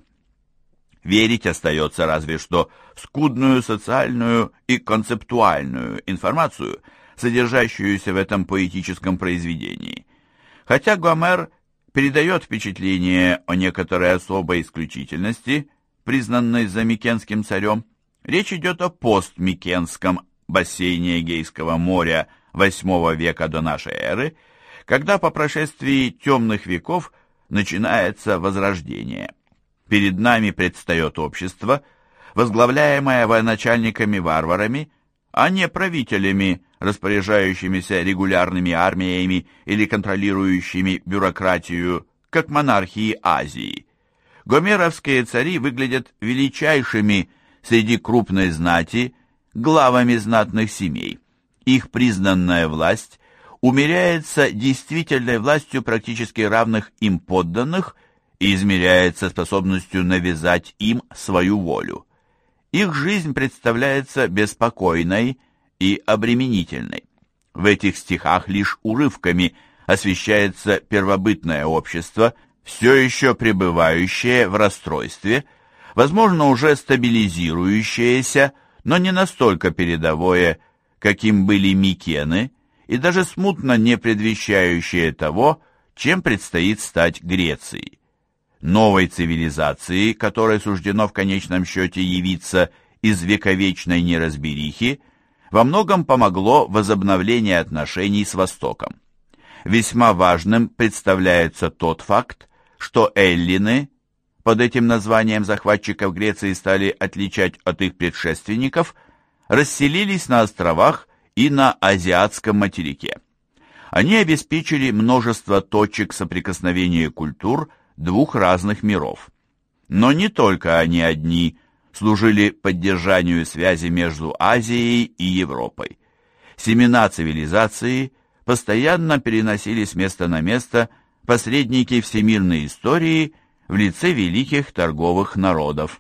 Верить остается разве что в скудную социальную и концептуальную информацию, содержащуюся в этом поэтическом произведении. Хотя Гомер передает впечатление о некоторой особой исключительности, признанной за микенским царем, речь идет о постмикенском бассейне Эгейского моря восьмого века до нашей эры, когда по прошествии темных веков начинается возрождение. Перед нами предстает общество, возглавляемое военачальниками-варварами, а не правителями, распоряжающимися регулярными армиями или контролирующими бюрократию, как монархии Азии. Гомеровские цари выглядят величайшими среди крупной знати, главами знатных семей. Их признанная власть умеряется действительной властью практически равных им подданных и измеряется способностью навязать им свою волю. Их жизнь представляется беспокойной и обременительной. В этих стихах лишь урывками освещается первобытное общество, все еще пребывающее в расстройстве, возможно, уже стабилизирующееся, но не настолько передовое, каким были микены, и даже смутно не предвещающее того, чем предстоит стать Грецией. Новой цивилизации, которой суждено в конечном счете явиться из вековечной неразберихи, во многом помогло возобновление отношений с Востоком. Весьма важным представляется тот факт, что эллины, под этим названием захватчиков Греции стали отличать от их предшественников, расселились на островах и на азиатском материке. Они обеспечили множество точек соприкосновения культур двух разных миров. Но не только они одни служили поддержанию связи между Азией и Европой. Семена цивилизации постоянно переносили с места на место посредники всемирной истории в лице великих торговых народов.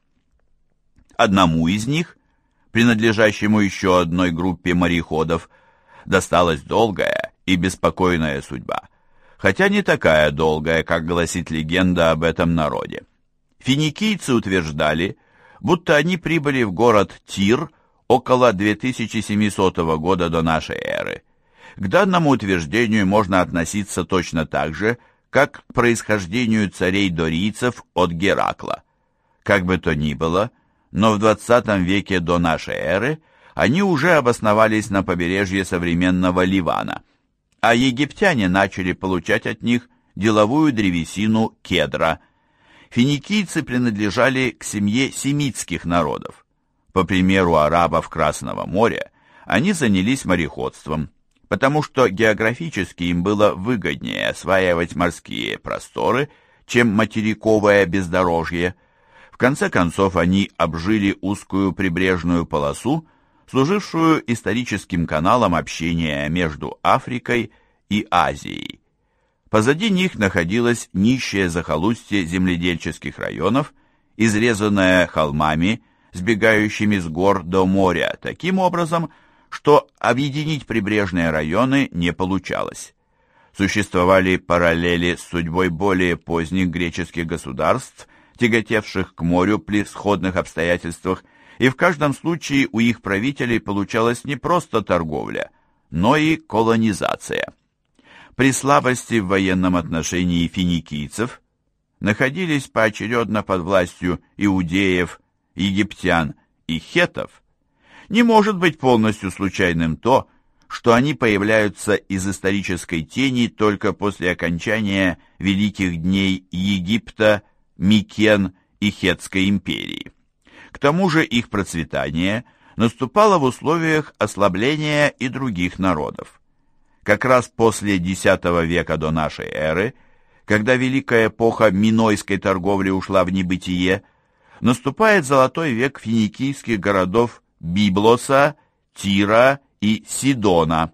Одному из них, принадлежащему еще одной группе мореходов, досталась долгая и беспокойная судьба, хотя не такая долгая, как гласит легенда об этом народе. Финикийцы утверждали, будто они прибыли в город Тир около две тысячи семисотого года до нашей эры. К данному утверждению можно относиться точно так же, как к происхождению царей-дорийцев от Геракла. Как бы то ни было, но в двадцатом веке до нашей эры они уже обосновались на побережье современного Ливана, а египтяне начали получать от них деловую древесину кедра. Финикийцы принадлежали к семье семитских народов. По примеру арабов Красного моря, они занялись мореходством, потому что географически им было выгоднее осваивать морские просторы, чем материковое бездорожье. В конце концов, они обжили узкую прибрежную полосу, служившую историческим каналом общения между Африкой и Азией. Позади них находилось нищее захолустье земледельческих районов, изрезанное холмами, сбегающими с гор до моря, таким образом, что объединить прибрежные районы не получалось. Существовали параллели с судьбой более поздних греческих государств, тяготевших к морю при сходных обстоятельствах, и в каждом случае у их правителей получалась не просто торговля, но и колонизация. При слабости в военном отношении финикийцев находились поочередно под властью иудеев, египтян и хеттов. Не может быть полностью случайным то, что они появляются из исторической тени только после окончания великих дней Египта Микен и Хеттской империи. К тому же их процветание наступало в условиях ослабления и других народов. Как раз после десятого века до нашей эры, когда великая эпоха минойской торговли ушла в небытие, наступает золотой век финикийских городов Библоса, Тира и Сидона.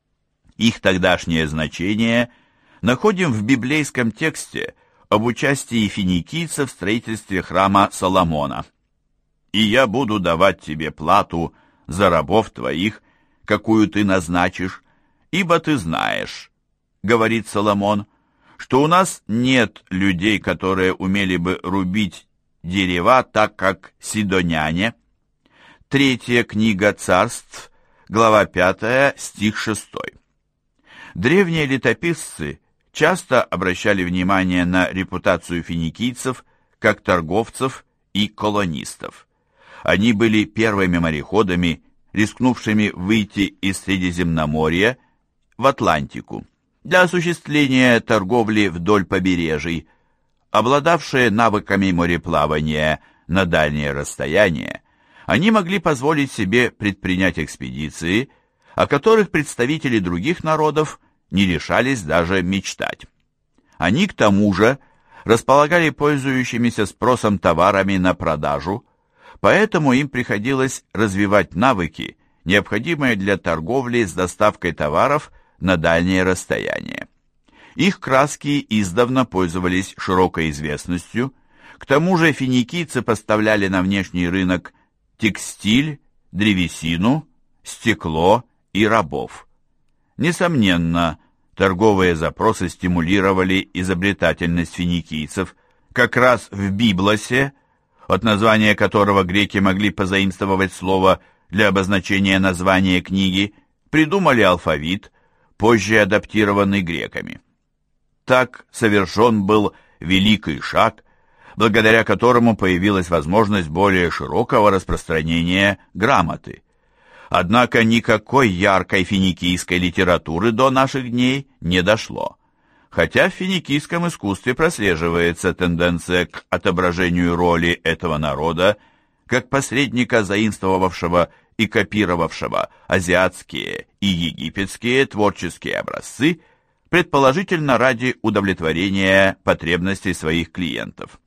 Их тогдашнее значение находим в библейском тексте об участии финикийцев в строительстве храма Соломона. «И я буду давать тебе плату за рабов твоих, какую ты назначишь, ибо ты знаешь, — говорит Соломон, — что у нас нет людей, которые умели бы рубить дерева так, как сидоняне». Третья книга Царств, глава пятая, стих шестой. Древние летописцы часто обращали внимание на репутацию финикийцев как торговцев и колонистов. Они были первыми мореходами, рискнувшими выйти из Средиземноморья в Атлантику для осуществления торговли вдоль побережий, обладавшие навыками мореплавания на дальние расстояния. Они могли позволить себе предпринять экспедиции, о которых представители других народов не решались даже мечтать. Они, к тому же, располагали пользующимися спросом товарами на продажу, поэтому им приходилось развивать навыки, необходимые для торговли с доставкой товаров на дальние расстояния. Их краски издавна пользовались широкой известностью, к тому же финикийцы поставляли на внешний рынок текстиль, древесину, стекло и рабов. Несомненно, торговые запросы стимулировали изобретательность финикийцев. Как раз в Библосе, от названия которого греки могли позаимствовать слово для обозначения названия книги, придумали алфавит, позже адаптированный греками. Так совершен был великий шаг, благодаря которому появилась возможность более широкого распространения грамоты. Однако никакой яркой финикийской литературы до наших дней не дошло, хотя в финикийском искусстве прослеживается тенденция к отображению роли этого народа как посредника, заимствовавшего и копировавшего азиатские и египетские творческие образцы, предположительно ради удовлетворения потребностей своих клиентов.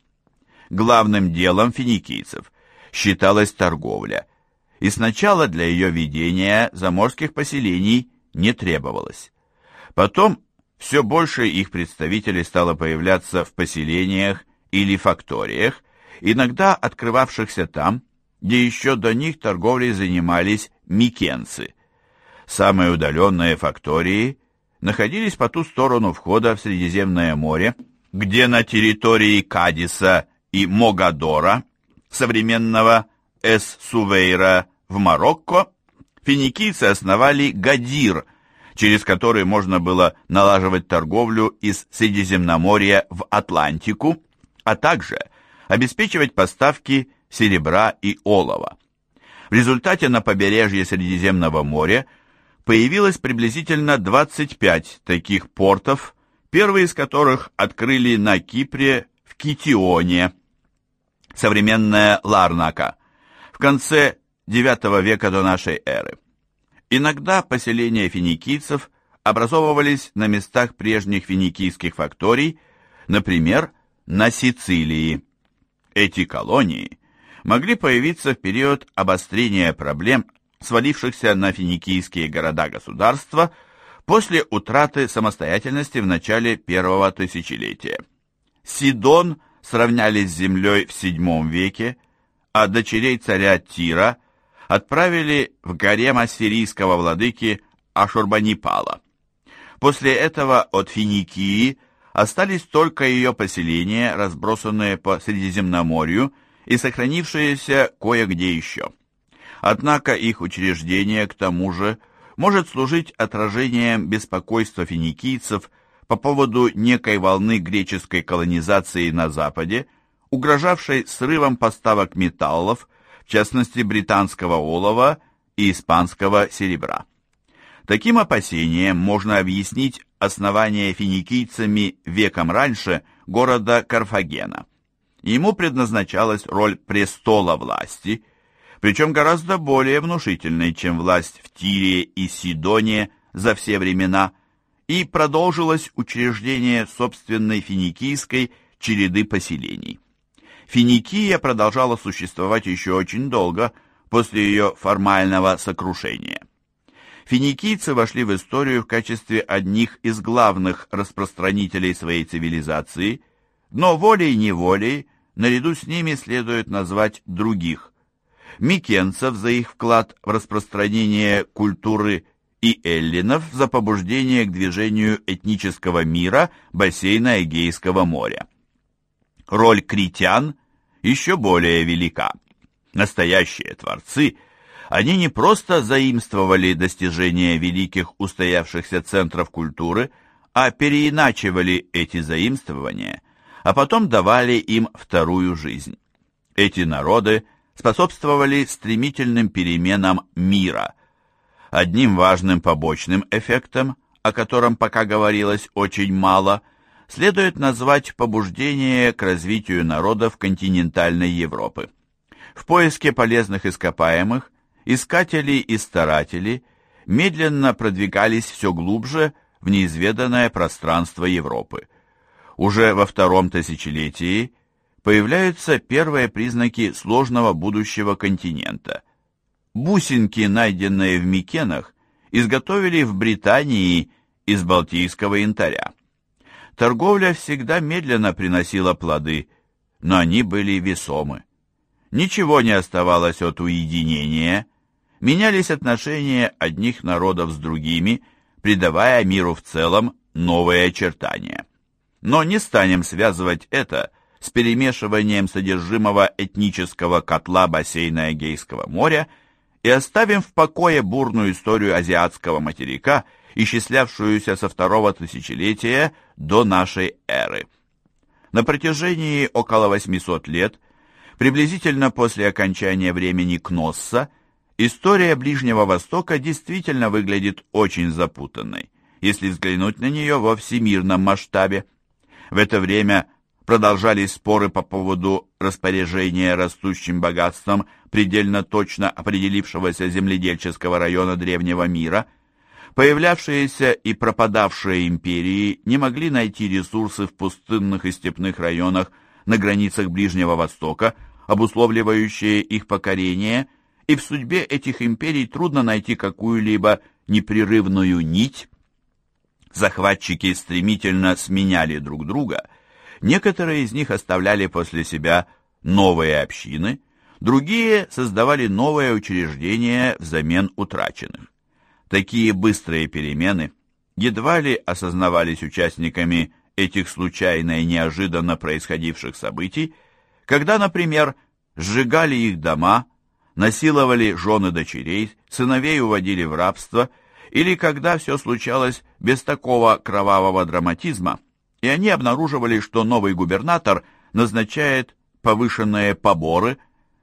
Главным делом финикийцев считалась торговля, и сначала для ее ведения заморских поселений не требовалось. Потом все больше их представителей стало появляться в поселениях или факториях, иногда открывавшихся там, где еще до них торговлей занимались микенцы. Самые удаленные фактории находились по ту сторону входа в Средиземное море, где на территории Кадиса и Могадора, современного Эс-Сувейра в Марокко, финикийцы основали Гадир, через который можно было налаживать торговлю из Средиземноморья в Атлантику, а также обеспечивать поставки серебра и олова. В результате на побережье Средиземного моря появилось приблизительно двадцать пять таких портов, первый из которых открыли на Кипре в Китионе, современная Ларнака, в конце девятого века до нашей эры. Иногда поселения финикийцев образовывались на местах прежних финикийских факторий, например, на Сицилии. Эти колонии могли появиться в период обострения проблем, свалившихся на финикийские города-государства после утраты самостоятельности в начале первого тысячелетия. Сидон сравняли с землей в седьмом веке, а дочерей царя Тира отправили в гарем ассирийского владыки Ашурбанипала. После этого от Финикии остались только ее поселения, разбросанные по Средиземноморью и сохранившиеся кое-где еще. Однако их учреждение, к тому же, может служить отражением беспокойства финикийцев по поводу некой волны греческой колонизации на Западе, угрожавшей срывом поставок металлов, в частности британского олова и испанского серебра. Таким опасением можно объяснить основание финикийцами веком раньше города Карфагена. Ему предназначалась роль престола власти, причем гораздо более внушительной, чем власть в Тире и Сидоне за все времена, и продолжилось учреждение собственной финикийской череды поселений. Финикия продолжала существовать еще очень долго после ее формального сокрушения. Финикийцы вошли в историю в качестве одних из главных распространителей своей цивилизации, но волей-неволей наряду с ними следует назвать других. Микенцев за их вклад в распространение культуры и эллинов за побуждение к движению этнического мира бассейна Эгейского моря. Роль критян еще более велика. Настоящие творцы, они не просто заимствовали достижения великих устоявшихся центров культуры, а переиначивали эти заимствования, а потом давали им вторую жизнь. Эти народы способствовали стремительным переменам мира. Одним важным побочным эффектом, о котором пока говорилось очень мало, следует назвать побуждение к развитию народов континентальной Европы. В поиске полезных ископаемых искатели и старатели медленно продвигались все глубже в неизведанное пространство Европы. Уже во втором тысячелетии появляются первые признаки сложного будущего континента. Бусинки, найденные в Микенах, изготовили в Британии из балтийского янтаря. Торговля всегда медленно приносила плоды, но они были весомы. Ничего не оставалось от уединения, менялись отношения одних народов с другими, придавая миру в целом новые очертания. Но не станем связывать это с перемешиванием содержимого этнического котла бассейна Эгейского моря и оставим в покое бурную историю азиатского материка, исчислявшуюся со второго тысячелетия до нашей эры. На протяжении около восьмисот лет, приблизительно после окончания времени Кносса, история Ближнего Востока действительно выглядит очень запутанной, если взглянуть на нее во всемирном масштабе. В это время продолжались споры по поводу распоряжения растущим богатством предельно точно определившегося земледельческого района древнего мира. Появлявшиеся и пропадавшие империи не могли найти ресурсы в пустынных и степных районах на границах Ближнего Востока, обусловливающие их покорение, и в судьбе этих империй трудно найти какую-либо непрерывную нить. Захватчики стремительно сменяли друг друга, некоторые из них оставляли после себя новые общины, другие создавали новые учреждения взамен утраченных. Такие быстрые перемены едва ли осознавались участниками этих случайно и неожиданно происходивших событий, когда, например, сжигали их дома, насиловали жен и дочерей, сыновей уводили в рабство, или когда все случалось без такого кровавого драматизма, и они обнаруживали, что новый губернатор назначает повышенные поборы.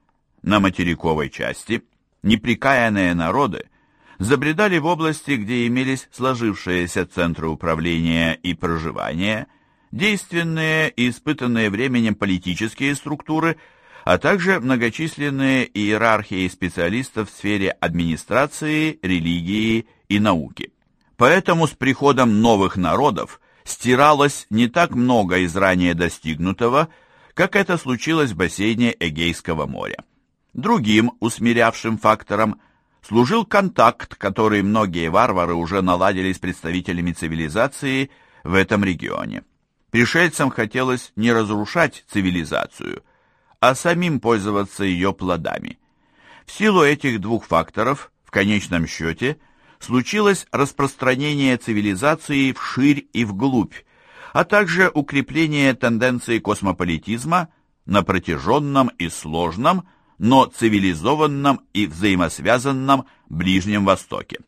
На материковой части неприкаянные народы забредали в области, где имелись сложившиеся центры управления и проживания, действенные и испытанные временем политические структуры, а также многочисленные иерархии специалистов в сфере администрации, религии и науки. Поэтому с приходом новых народов стиралось не так много из ранее достигнутого, как это случилось в бассейне Эгейского моря. Другим усмирявшим фактором служил контакт, который многие варвары уже наладили с представителями цивилизации в этом регионе. Пришельцам хотелось не разрушать цивилизацию, а самим пользоваться ее плодами. В силу этих двух факторов, в конечном счете, случилось распространение цивилизации вширь и вглубь, а также укрепление тенденции космополитизма на протяженном и сложном, но цивилизованном и взаимосвязанном Ближнем Востоке.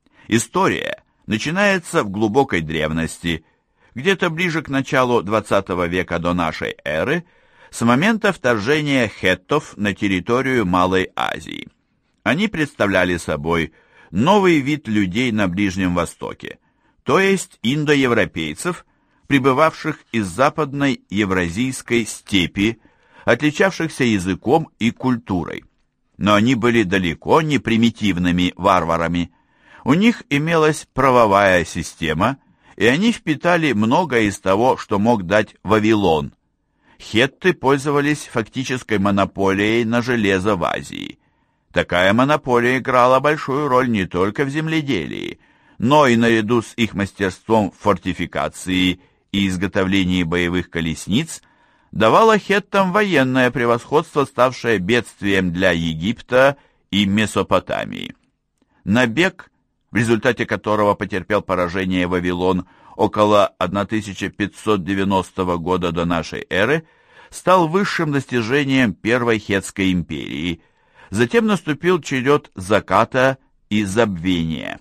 История начинается в глубокой древности, где-то ближе к началу двадцатого века до нашей эры, с момента вторжения хеттов на территорию Малой Азии. Они представляли собой новый вид людей на Ближнем Востоке, то есть индоевропейцев, прибывавших из западной евразийской степи, отличавшихся языком и культурой. Но они были далеко не примитивными варварами. У них имелась правовая система, и они впитали многое из того, что мог дать Вавилон. Хетты пользовались фактической монополией на железо в Азии. Такая монополия играла большую роль не только в земледелии, но и наряду с их мастерством в фортификации и изготовлении боевых колесниц давала хеттам военное превосходство, ставшее бедствием для Египта и Месопотамии. Набег, в результате которого потерпел поражение Вавилон около тысяча пятьсот девяностого года до нашей эры, стал высшим достижением Первой Хеттской империи. Затем наступил черед заката и забвения.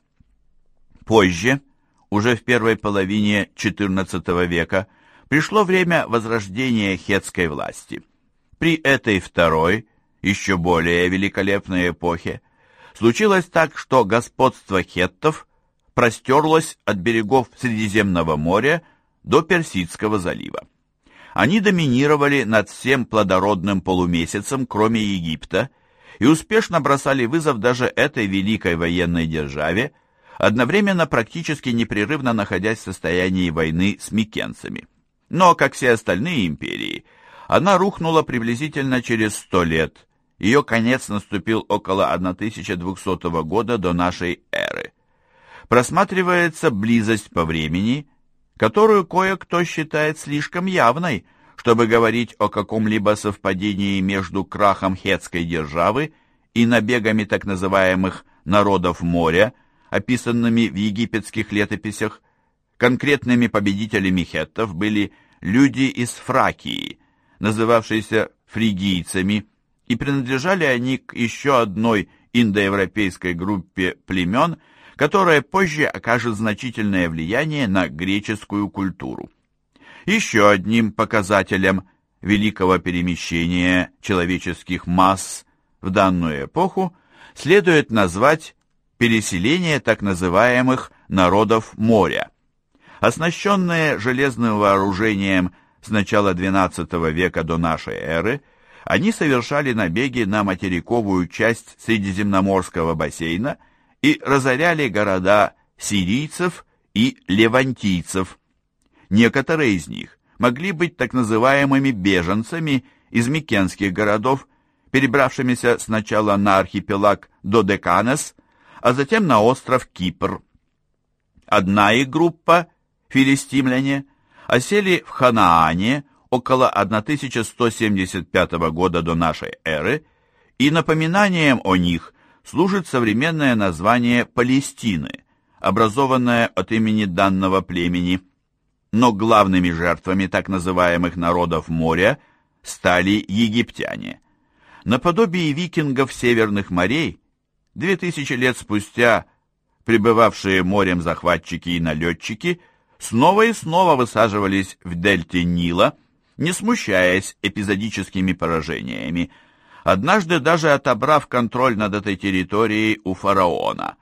Позже, уже в первой половине четырнадцатого века, пришло время возрождения хеттской власти. При этой второй, еще более великолепной эпохе, случилось так, что господство хеттов простерлось от берегов Средиземного моря до Персидского залива. Они доминировали над всем плодородным полумесяцем, кроме Египта, и успешно бросали вызов даже этой великой военной державе, одновременно практически непрерывно находясь в состоянии войны с микенцами. Но, как все остальные империи, она рухнула приблизительно через сто лет. Ее конец наступил около тысяча двухсотого года до нашей эры. Просматривается близость по времени, которую кое-кто считает слишком явной, чтобы говорить о каком-либо совпадении между крахом хеттской державы и набегами так называемых «народов моря», описанными в египетских летописях. Конкретными победителями хеттов были люди из Фракии, называвшиеся фригийцами, и принадлежали они к еще одной индоевропейской группе племен, которая позже окажет значительное влияние на греческую культуру. Еще одним показателем великого перемещения человеческих масс в данную эпоху следует назвать переселение так называемых народов моря. Оснащенные железным вооружением с начала двенадцатого века до нашей эры, они совершали набеги на материковую часть Средиземноморского бассейна и разоряли города сирийцев и левантийцев. Некоторые из них могли быть так называемыми беженцами из микенских городов, перебравшимися сначала на архипелаг Додеканес, а затем на остров Кипр. Одна их группа, филистимляне, осели в Ханаане около тысяча сто семьдесят пятого года до нашей эры, и напоминанием о них служит современное название Палестины, образованное от имени данного племени. Но главными жертвами так называемых народов моря стали египтяне. Наподобие викингов северных морей, две тысячи лет спустя прибывавшие морем захватчики и налетчики снова и снова высаживались в дельте Нила, не смущаясь эпизодическими поражениями, однажды даже отобрав контроль над этой территорией у фараона.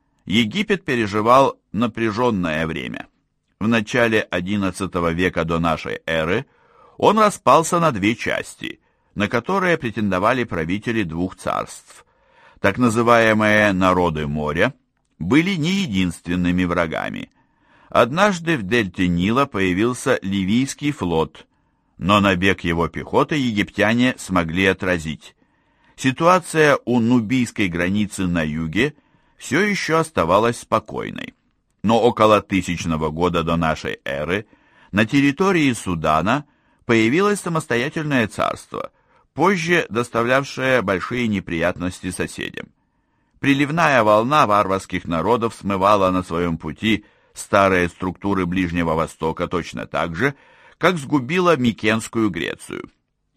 Египет переживал напряженное время. В начале одиннадцатого века до нашей эры он распался на две части, на которые претендовали правители двух царств. Так называемые «народы моря» были не единственными врагами. Однажды в дельте Нила появился ливийский флот, но набег его пехоты египтяне смогли отразить. Ситуация у нубийской границы на юге все еще оставалась спокойной. Но около тысячного года до нашей эры на территории Судана появилось самостоятельное царство, позже доставлявшее большие неприятности соседям. Приливная волна варварских народов смывала на своем пути старые структуры Ближнего Востока точно так же, как сгубила Микенскую Грецию.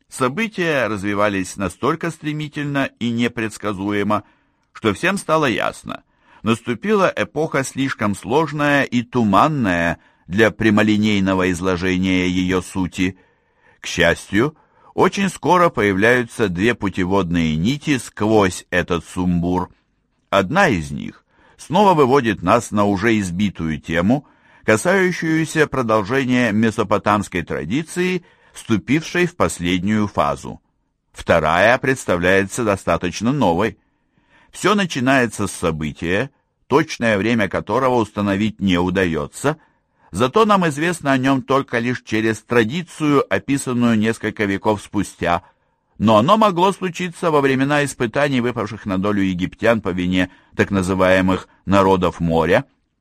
События развивались настолько стремительно и непредсказуемо, что всем стало ясно: наступила эпоха слишком сложная и туманная для прямолинейного изложения ее сути. К счастью, очень скоро появляются две путеводные нити сквозь этот сумбур. Одна из них снова выводит нас на уже избитую тему, касающуюся продолжения месопотамской традиции в вступившей в последнюю фазу. Вторая представляется достаточно новой. Все начинается с события, точное время которого установить не удается, зато нам известно о нем только лишь через традицию, описанную несколько веков спустя, но оно могло случиться во времена испытаний, выпавших на долю египтян по вине так называемых «народов моря».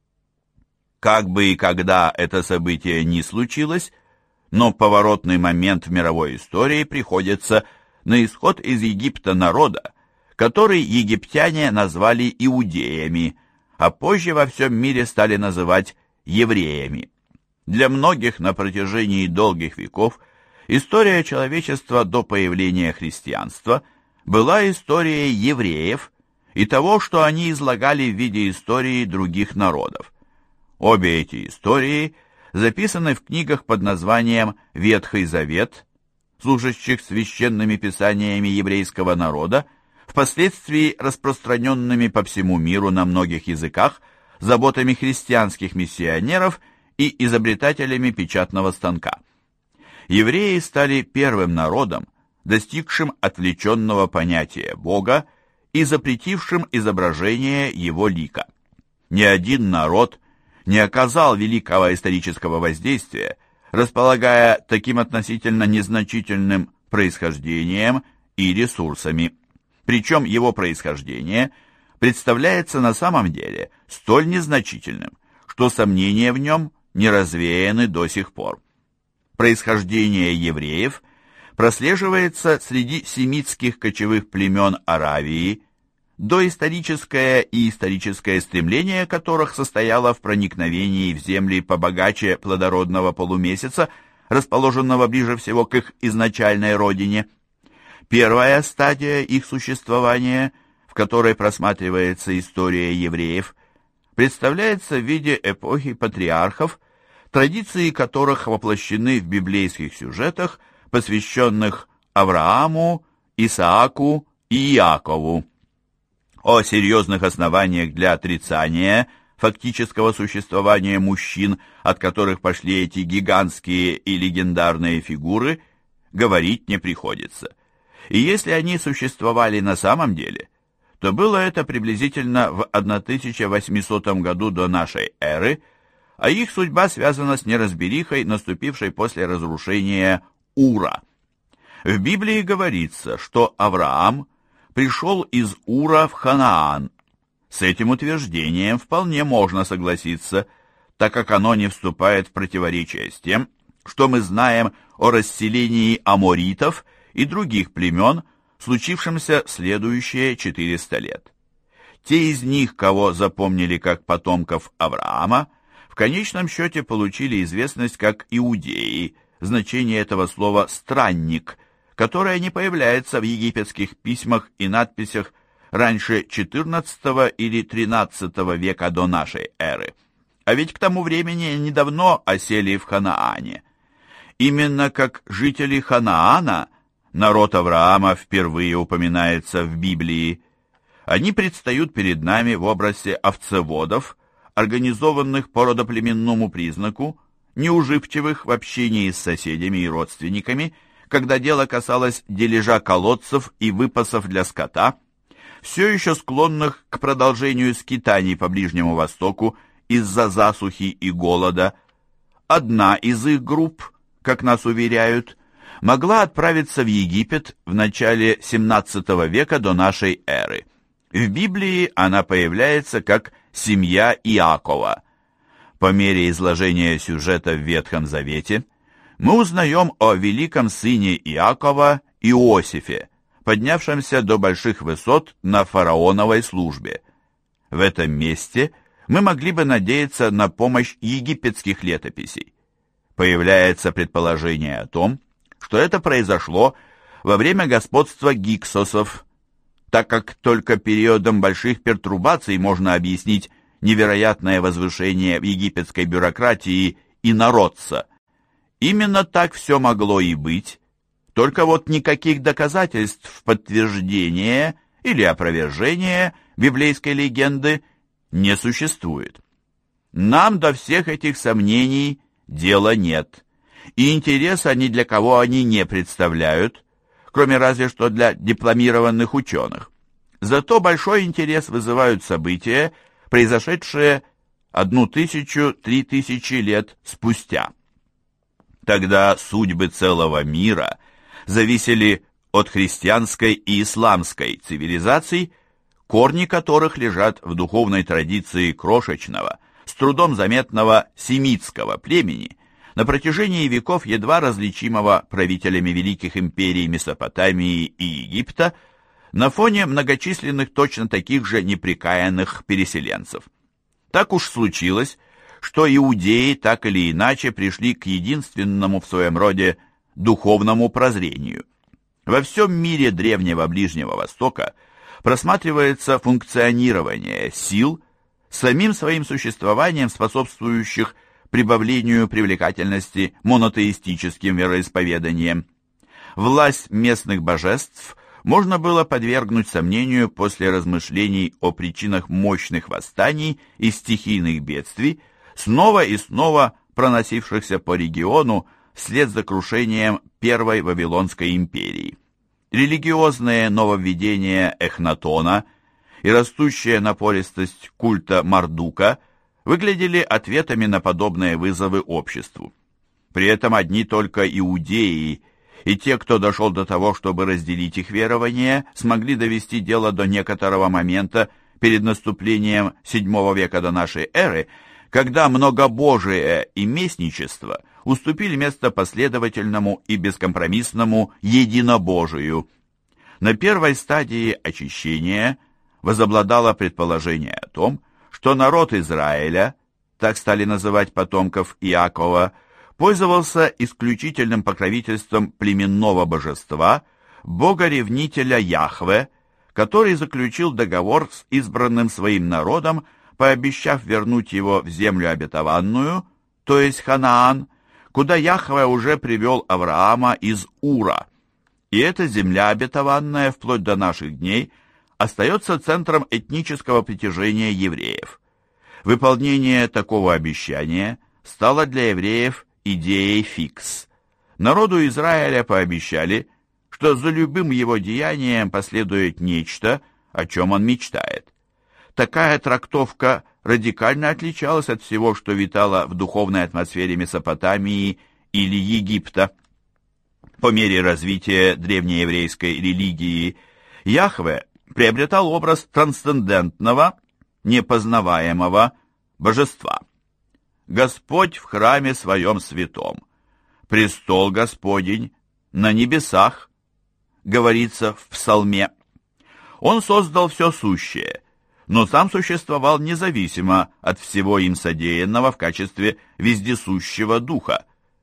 Как бы и когда это событие ни случилось, но поворотный момент в мировой истории приходится на исход из Египта народа, который египтяне назвали иудеями, а позже во всем мире стали называть евреями. Для многих на протяжении долгих веков история человечества до появления христианства была историей евреев и того, что они излагали в виде истории других народов. Обе эти истории записаны в книгах под названием «Ветхий Завет», служащих священными писаниями еврейского народа, впоследствии распространенными по всему миру на многих языках, заботами христианских миссионеров и изобретателями печатного станка. Евреи стали первым народом, достигшим отвлеченного понятия Бога и запретившим изображение Его лика. Ни один народ не оказал великого исторического воздействия, располагая таким относительно незначительным происхождением и ресурсами. Причем его происхождение представляется на самом деле столь незначительным, что сомнения в нем не развеяны до сих пор. Происхождение евреев прослеживается среди семитских кочевых племен Аравии, доисторическое и историческое стремление которых состояло в проникновении в земли побогаче плодородного полумесяца, расположенного ближе всего к их изначальной родине. Первая стадия их существования, в которой просматривается история евреев, представляется в виде эпохи патриархов, традиции которых воплощены в библейских сюжетах, посвященных Аврааму, Исааку и Иакову. О серьезных основаниях для отрицания фактического существования мужчин, от которых пошли эти гигантские и легендарные фигуры, говорить не приходится. И если они существовали на самом деле, то было это приблизительно в тысяча восьмисотом году до нашей эры, а их судьба связана с неразберихой, наступившей после разрушения Ура. В Библии говорится, что Авраам пришел из Ура в Ханаан. С этим утверждением вполне можно согласиться, так как оно не вступает в противоречие с тем, что мы знаем о расселении аморитов и других племен, случившемся в следующие четыреста лет. Те из них, кого запомнили как потомков Авраама, в конечном счете получили известность как иудеи, значение этого слова «странник», которое не появляется в египетских письмах и надписях раньше четырнадцатого или тринадцатого века до нашей эры. А ведь к тому времени недавно осели в Ханаане. Именно как жители Ханаана народ Авраама впервые упоминается в Библии. Они предстают перед нами в образе овцеводов, организованных по родоплеменному признаку, неуживчивых в общении с соседями и родственниками, когда дело касалось дележа колодцев и выпасов для скота, все еще склонных к продолжению скитаний по Ближнему Востоку из-за засухи и голода. Одна из их групп, как нас уверяют, могла отправиться в Египет в начале семнадцатого века до нашей эры. В Библии она появляется как семья Иакова. По мере изложения сюжета в Ветхом Завете мы узнаем о великом сыне Иакова Иосифе, поднявшемся до больших высот на фараоновой службе. В этом месте мы могли бы надеяться на помощь египетских летописей. Появляется предположение о том, что это произошло во время господства гиксосов, так как только периодом больших пертурбаций можно объяснить невероятное возвышение в египетской бюрократии инородца. Именно так все могло и быть, только вот никаких доказательств подтверждения или опровержения библейской легенды не существует. Нам до всех этих сомнений дела нет. и интереса ни для кого они не представляют, кроме разве что для дипломированных ученых. Зато большой интерес вызывают события, произошедшие одну тысячу, три тысячи лет спустя. Тогда судьбы целого мира зависели от христианской и исламской цивилизаций, корни которых лежат в духовной традиции крошечного, с трудом заметного семитского племени, на протяжении веков едва различимого правителями великих империй Месопотамии и Египта, на фоне многочисленных точно таких же непрекаянных переселенцев. Так уж случилось, что иудеи так или иначе пришли к единственному в своем роде духовному прозрению. Во всем мире древнего Ближнего Востока просматривается функционирование сил, самим своим существованием способствующих прибавлению привлекательности монотеистическим вероисповеданиям. Власть местных божеств можно было подвергнуть сомнению после размышлений о причинах мощных восстаний и стихийных бедствий, снова и снова проносившихся по региону вслед за крушением Первой Вавилонской империи. Религиозные нововведения Эхнатона и растущая напористость культа Мардука выглядели ответами на подобные вызовы обществу. При этом одни только иудеи и те, кто дошел до того, чтобы разделить их верования, смогли довести дело до некоторого момента перед наступлением седьмого века до нашей эры, когда многобожие и местничество уступили место последовательному и бескомпромиссному единобожию. На первой стадии очищения возобладало предположение о том, что народ Израиля, так стали называть потомков Иакова, пользовался исключительным покровительством племенного божества, бога-ревнителя Яхве, который заключил договор с избранным своим народом, пообещав вернуть его в землю обетованную, то есть Ханаан, куда Яхве уже привел Авраама из Ура. И эта земля обетованная вплоть до наших дней остается центром этнического притяжения евреев. Выполнение такого обещания стало для евреев идеей фикс. Народу Израиля пообещали, что за любым его деянием последует нечто, о чем он мечтает. Такая трактовка радикально отличалась от всего, что витало в духовной атмосфере Месопотамии или Египта. По мере развития древнееврейской религии Яхве приобретал образ трансцендентного, непознаваемого божества. Господь в храме своем святом, престол Господень на небесах, говорится в псалме. Он создал все сущее, но сам существовал независимо от всего им содеянного в качестве вездесущего духа.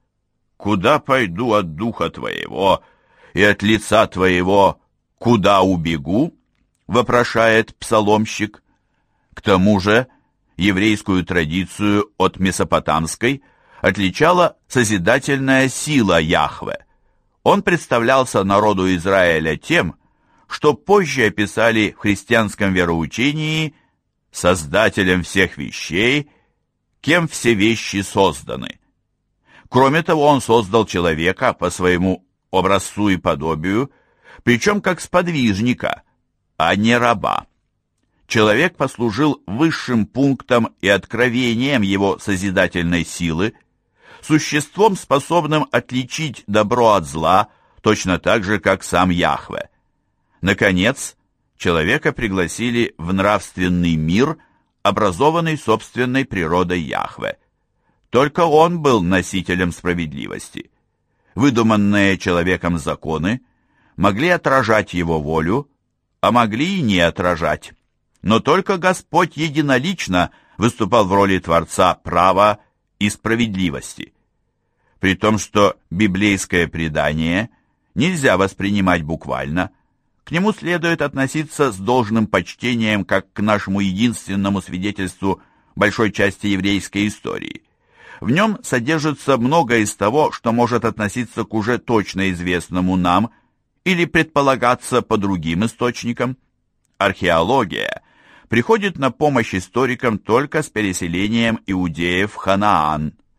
«Куда пойду от духа твоего, и от лица твоего куда убегу?» — вопрошает псаломщик. К тому же еврейскую традицию от месопотамской отличала созидательная сила Яхве. Он представлялся народу Израиля тем, что позже описали в христианском вероучении создателем всех вещей, кем все вещи созданы. Кроме того, он создал человека по своему образцу и подобию, причем как сподвижника, а не раба. Человек послужил высшим пунктом и откровением его созидательной силы, существом, способным отличить добро от зла, точно так же, как сам Яхве. Наконец, человека пригласили в нравственный мир, образованный собственной природой Яхве. Только он был носителем справедливости. Выдуманные человеком законы могли отражать его волю, а могли и не отражать. Но только Господь единолично выступал в роли Творца права и справедливости. При том, что библейское предание нельзя воспринимать буквально, к нему следует относиться с должным почтением как к нашему единственному свидетельству большой части еврейской истории. В нем содержится многое из того, что может относиться к уже точно известному нам или предполагаться по другим источникам. Археология приходит на помощь историкам только с переселением иудеев в Ханаан.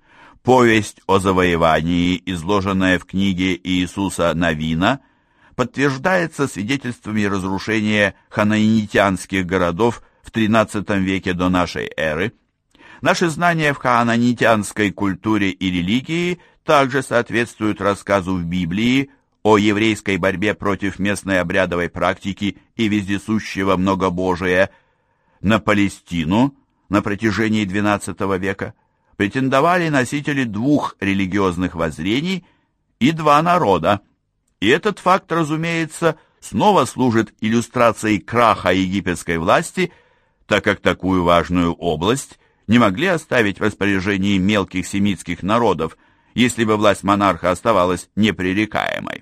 Повесть о завоевании, изложенная в книге Иисуса Навина, подтверждается свидетельствами разрушения ханаанитянских городов в тринадцатом веке до нашей эры. Наши знания в ханаанитянской культуре и религии также соответствуют рассказу в Библии о еврейской борьбе против местной обрядовой практики и вездесущего многобожия. На Палестину на протяжении двенадцатого века претендовали носители двух религиозных воззрений и два народа. И этот факт, разумеется, снова служит иллюстрацией краха египетской власти, так как такую важную область не могли оставить в распоряжении мелких семитских народов, если бы власть монарха оставалась непререкаемой.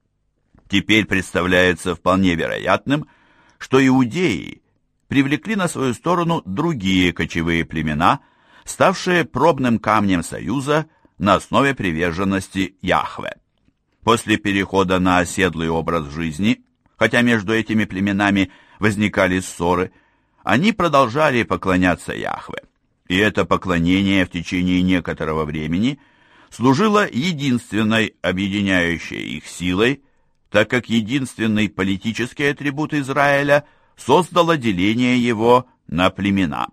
Теперь представляется вполне вероятным, что иудеи привлекли на свою сторону другие кочевые племена, ставшие пробным камнем союза на основе приверженности Яхве. После перехода на оседлый образ жизни, хотя между этими племенами возникали ссоры, они продолжали поклоняться Яхве. И это поклонение в течение некоторого времени служило единственной объединяющей их силой, так как единственный политический атрибут Израиля создало деление его на племена.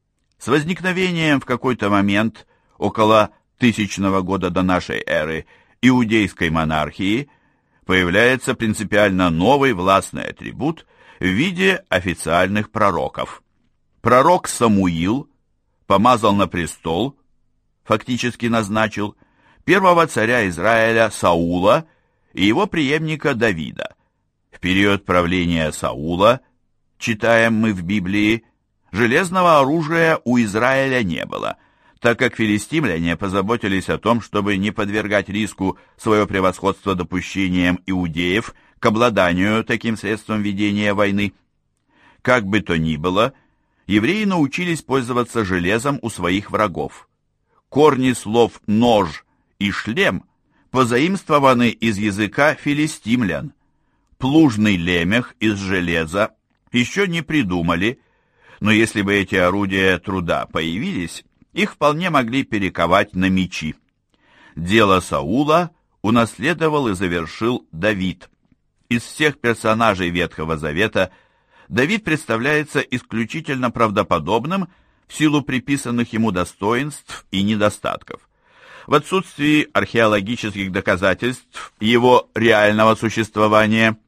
С возникновением в какой-то момент, около тысячного года до нашей эры, иудейской монархии, появляется принципиально новый властный атрибут в виде официальных пророков. Пророк Самуил помазал на престол, фактически назначил, первого царя Израиля Саула и его преемника Давида. В период правления Саула, читаем мы в Библии, железного оружия у Израиля не было, так как филистимляне позаботились о том, чтобы не подвергать риску свое превосходство допущением иудеев к обладанию таким средством ведения войны. Как бы то ни было, евреи научились пользоваться железом у своих врагов. Корни слов «нож» и «шлем» позаимствованы из языка филистимлян. Плужный лемех из железа еще не придумали, но если бы эти орудия труда появились, их вполне могли перековать на мечи. Дело Саула унаследовал и завершил Давид. Из всех персонажей Ветхого Завета Давид представляется исключительно правдоподобным в силу приписанных ему достоинств и недостатков. В отсутствии археологических доказательств его реального существования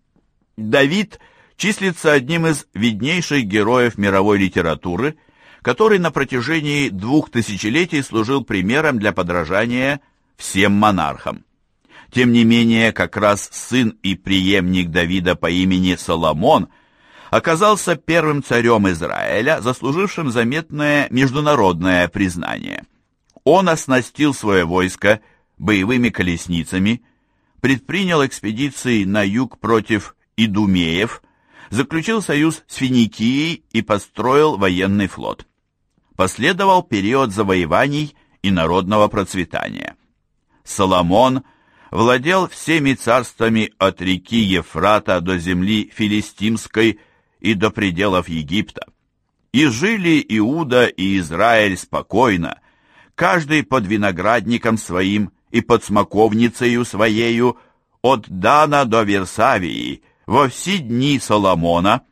Давид числится одним из виднейших героев мировой литературы, который на протяжении двух тысячелетий служил примером для подражания всем монархам. Тем не менее, как раз сын и преемник Давида по имени Соломон оказался первым царем Израиля, заслужившим заметное международное признание. Он оснастил свое войско боевыми колесницами, предпринял экспедиции на юг против идумеев, заключил союз с Финикией и построил военный флот. Последовал период завоеваний и народного процветания. Соломон владел всеми царствами от реки Ефрата до земли филистимской и до пределов Египта. И жили Иуда и Израиль спокойно, каждый под виноградником своим и под смоковницею своею, от Дана до Версавии, во все дни Соломона.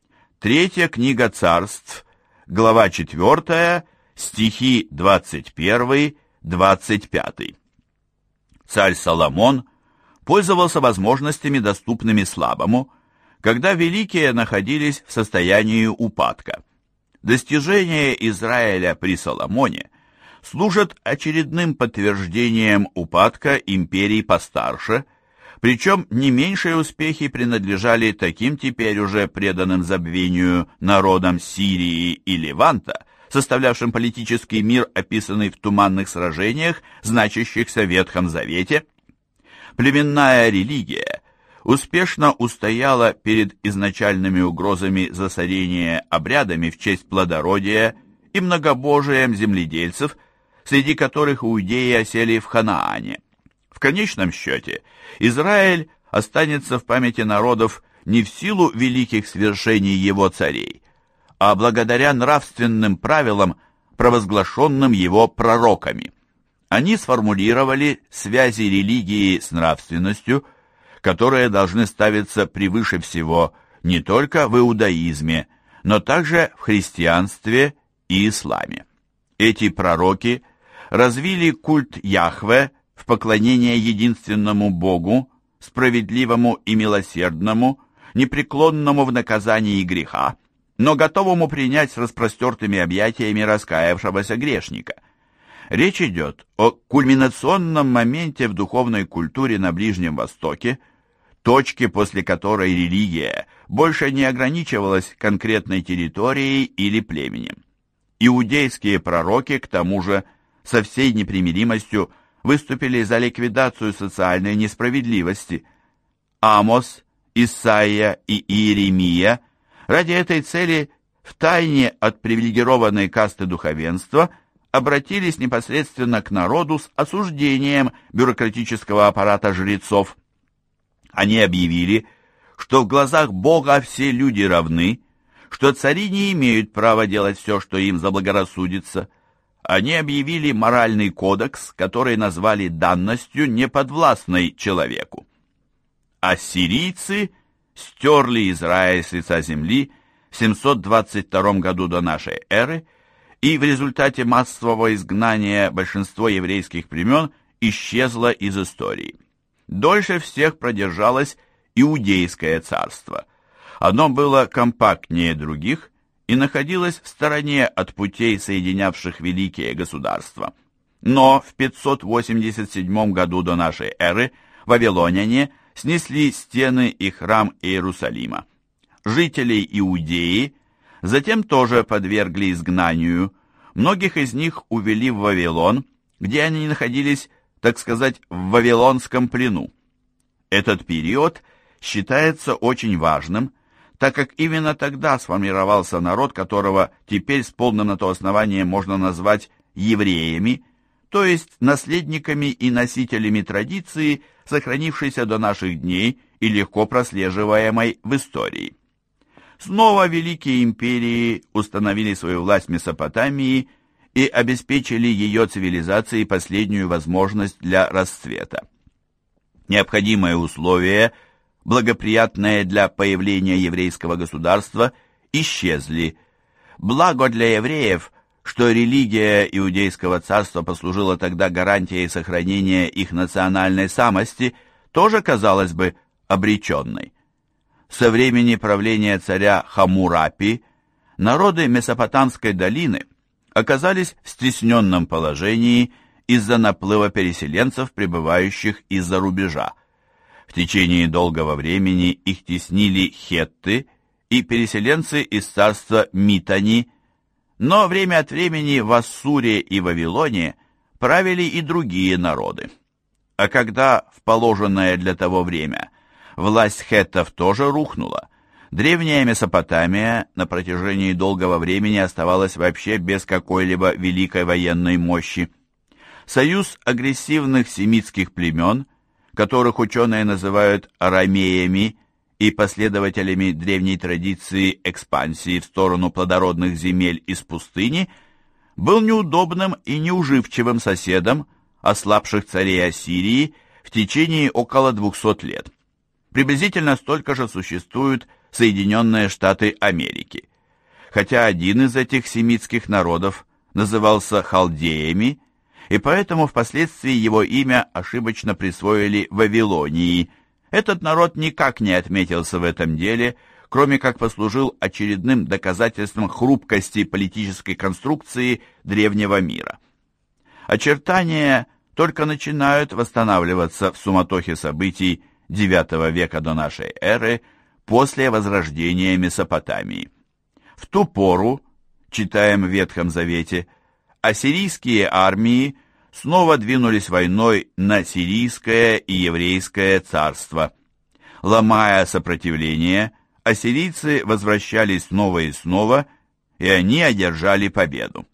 Третья книга Царств, глава четвертая, стихи двадцать первый двадцать пятый. Царь Соломон пользовался возможностями, доступными слабому, когда великие находились в состоянии упадка. Достижения Израиля при Соломоне служат очередным подтверждением упадка империй постарше, причем не меньшие успехи принадлежали таким теперь уже преданным забвению народам Сирии и Леванта, составлявшим политический мир, описанный в туманных сражениях, значащихся в Ветхом Завете. Племенная религия успешно устояла перед изначальными угрозами засорения обрядами в честь плодородия и многобожием земледельцев, среди которых иудеи осели в Ханаане. В конечном счете, Израиль останется в памяти народов не в силу великих свершений его царей, а благодаря нравственным правилам, провозглашенным его пророками. Они сформулировали связи религии с нравственностью, которые должны ставиться превыше всего не только в иудаизме, но также в христианстве и исламе. Эти пророки развили культ Яхве в поклонение единственному Богу, справедливому и милосердному, непреклонному в наказании греха, но готовому принять с распростертыми объятиями раскаявшегося грешника. Речь идет о кульминационном моменте в духовной культуре на Ближнем Востоке, точке, после которой религия больше не ограничивалась конкретной территорией или племенем. Иудейские пророки, к тому же, со всей непримиримостью выступили за ликвидацию социальной несправедливости. Амос, Исаия и Иеремия ради этой цели втайне от привилегированной касты духовенства обратились непосредственно к народу с осуждением бюрократического аппарата жрецов. Они объявили, что в глазах Бога все люди равны, что цари не имеют права делать все, что им заблагорассудится. Они объявили моральный кодекс, который назвали данностью, неподвластной человеку. Ассирийцы стерли Израиль с лица земли в семьсот двадцать втором году до нашей эры, и в результате массового изгнания большинство еврейских племен исчезло из истории. Дольше всех продержалось Иудейское царство. Оно было компактнее других и находилось в стороне от путей, соединявших великие государства. Но в пятьсот восемьдесят седьмом году до нашей эры вавилоняне снесли стены и храм Иерусалима. Жителей Иудеи затем тоже подвергли изгнанию. Многих из них увели в Вавилон, где они находились, так сказать, в вавилонском плену. Этот период считается очень важным, так как именно тогда сформировался народ, которого теперь с полным на то основанием можно назвать евреями, то есть наследниками и носителями традиции, сохранившейся до наших дней и легко прослеживаемой в истории. Снова великие империи установили свою власть в Месопотамии и обеспечили ее цивилизации последнюю возможность для расцвета. Необходимые условия, благоприятные для появления еврейского государства, исчезли. Благо для евреев, что религия Иудейского царства послужила тогда гарантией сохранения их национальной самости, тоже, казалось бы, обреченной. Со времени правления царя Хаммурапи народы Месопотамской долины оказались в стесненном положении из-за наплыва переселенцев, прибывающих из-за рубежа. В течение долгого времени их теснили хетты и переселенцы из царства Митани, но время от времени в Ассуре и Вавилоне правили и другие народы. А когда в положенное для того время власть хеттов тоже рухнула, древняя Месопотамия на протяжении долгого времени оставалась вообще без какой-либо великой военной мощи. Союз агрессивных семитских племен, которых ученые называют арамеями и последователями древней традиции экспансии в сторону плодородных земель из пустыни, был неудобным и неуживчивым соседом ослабших царей Ассирии в течение около двухсот лет. Приблизительно столько же существуют Соединенные Штаты Америки. Хотя один из этих семитских народов назывался халдеями, и поэтому впоследствии его имя ошибочно присвоили Вавилонии. Этот народ никак не отметился в этом деле, кроме как послужил очередным доказательством хрупкости политической конструкции древнего мира. Очертания только начинают восстанавливаться в суматохе событий девятого века до нашей эры после возрождения Месопотамии. В ту пору, читаем в Ветхом Завете, ассирийские армии снова двинулись войной на сирийское и еврейское царство. Ломая сопротивление, ассирийцы возвращались снова и снова, и они одержали победу.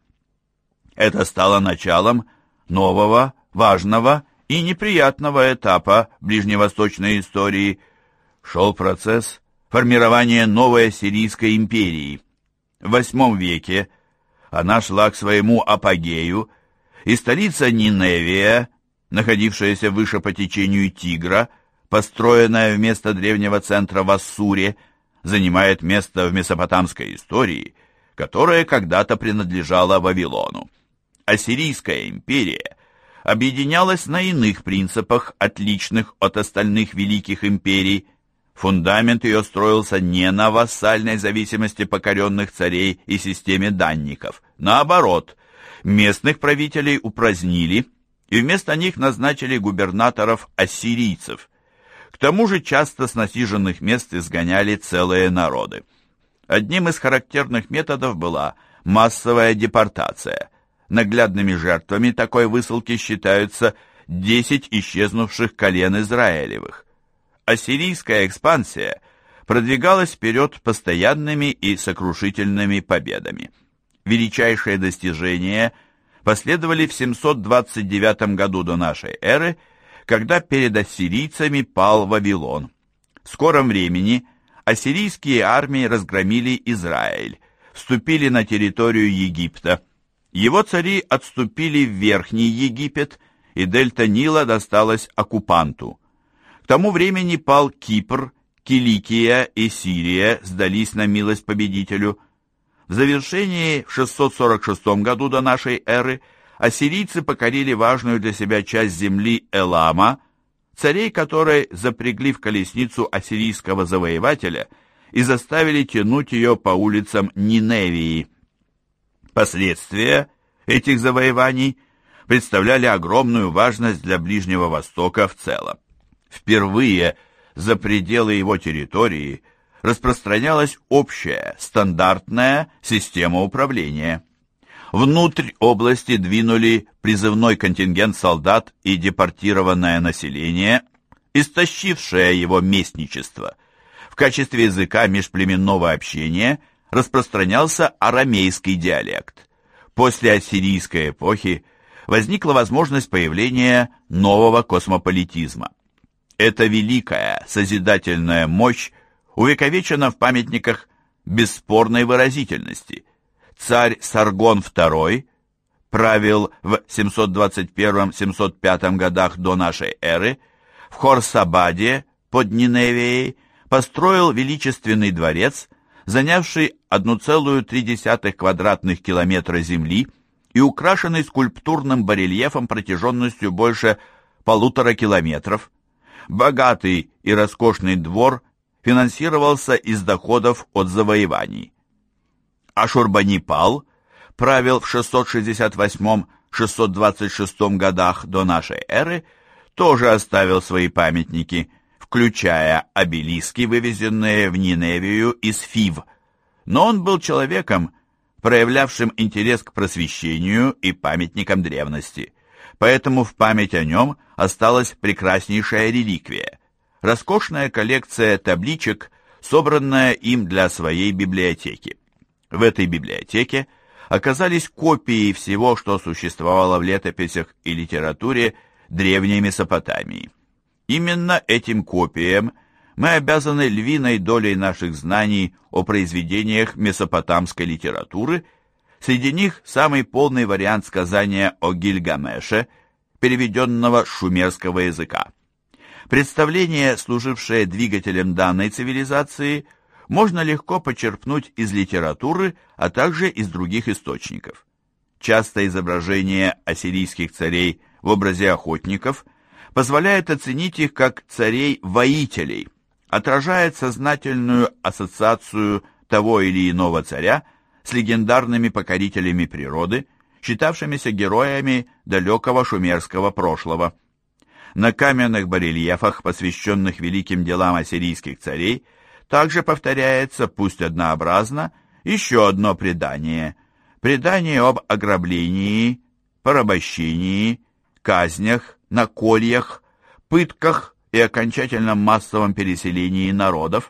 Это стало началом нового, важного и неприятного этапа ближневосточной истории. Шел процесс формирования новой Ассирийской империи. В восьмом веке она шла к своему апогею, и столица Ниневия, находившаяся выше по течению Тигра, построенная вместо древнего центра в Ассуре, занимает место в месопотамской истории, которая когда-то принадлежала Вавилону. Ассирийская империя объединялась на иных принципах, отличных от остальных великих империй. Фундамент ее строился не на вассальной зависимости покоренных царей и системе данников. Наоборот, местных правителей упразднили и вместо них назначили губернаторов-ассирийцев. К тому же часто с насиженных мест изгоняли целые народы. Одним из характерных методов была массовая депортация. Наглядными жертвами такой высылки считаются десять исчезнувших колен Израилевых. Ассирийская экспансия продвигалась вперед постоянными и сокрушительными победами. Величайшие достижения последовали в семьсот двадцать девятом году до нашей эры, когда перед ассирийцами пал Вавилон. В скором времени ассирийские армии разгромили Израиль, вступили на территорию Египта. Его цари отступили в Верхний Египет, и дельта Нила досталась оккупанту. К тому времени пал Кипр, Киликия и Сирия сдались на милость победителю. В завершении в шестьсот сорок шестом году до нашей эры ассирийцы покорили важную для себя часть земли Элама, царей которой запрягли в колесницу ассирийского завоевателя и заставили тянуть ее по улицам Ниневии. Последствия этих завоеваний представляли огромную важность для Ближнего Востока в целом. Впервые за пределы его территории распространялась общая, стандартная система управления. Внутрь области двинули призывной контингент солдат и депортированное население, истощившее его местничество. В качестве языка межплеменного общения распространялся арамейский диалект. После ассирийской эпохи возникла возможность появления нового космополитизма. Эта великая созидательная мощь увековечена в памятниках бесспорной выразительности. Царь Саргон второй правил в семьсот двадцать первом — семьсот пятом годах до нашей эры, в Хорсабаде под Ниневией построил величественный дворец, занявший одна целая три десятых квадратных километра земли и украшенный скульптурным барельефом протяженностью больше полутора километров. Богатый и роскошный двор финансировался из доходов от завоеваний. Ашурбанипал правил в шестьсот шестьдесят восьмом — шестьсот двадцать шестом годах до нашей эры, тоже оставил свои памятники, включая обелиски, вывезенные в Ниневию из Фив. Но он был человеком, проявлявшим интерес к просвещению и памятникам древности. Поэтому в память о нем осталась прекраснейшая реликвия – роскошная коллекция табличек, собранная им для своей библиотеки. В этой библиотеке оказались копии всего, что существовало в летописях и литературе древней Месопотамии. Именно этим копиям мы обязаны львиной долей наших знаний о произведениях месопотамской литературы. Среди них самый полный вариант сказания о Гильгамеше, переведенного с шумерского языка. Представление, служившее двигателем данной цивилизации, можно легко почерпнуть из литературы, а также из других источников. Часто изображение ассирийских царей в образе охотников позволяет оценить их как царей-воителей, отражает сознательную ассоциацию того или иного царя с легендарными покорителями природы, считавшимися героями далекого шумерского прошлого. На каменных барельефах, посвященных великим делам ассирийских царей, также повторяется, пусть однообразно, еще одно предание. Предание об ограблении, порабощении, казнях, накольях, пытках и окончательном массовом переселении народов.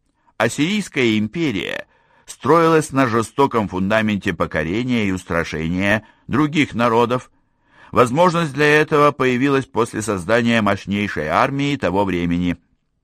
Ассирийская империя строилась на жестоком фундаменте покорения и устрашения других народов. Возможность для этого появилась после создания мощнейшей армии того времени.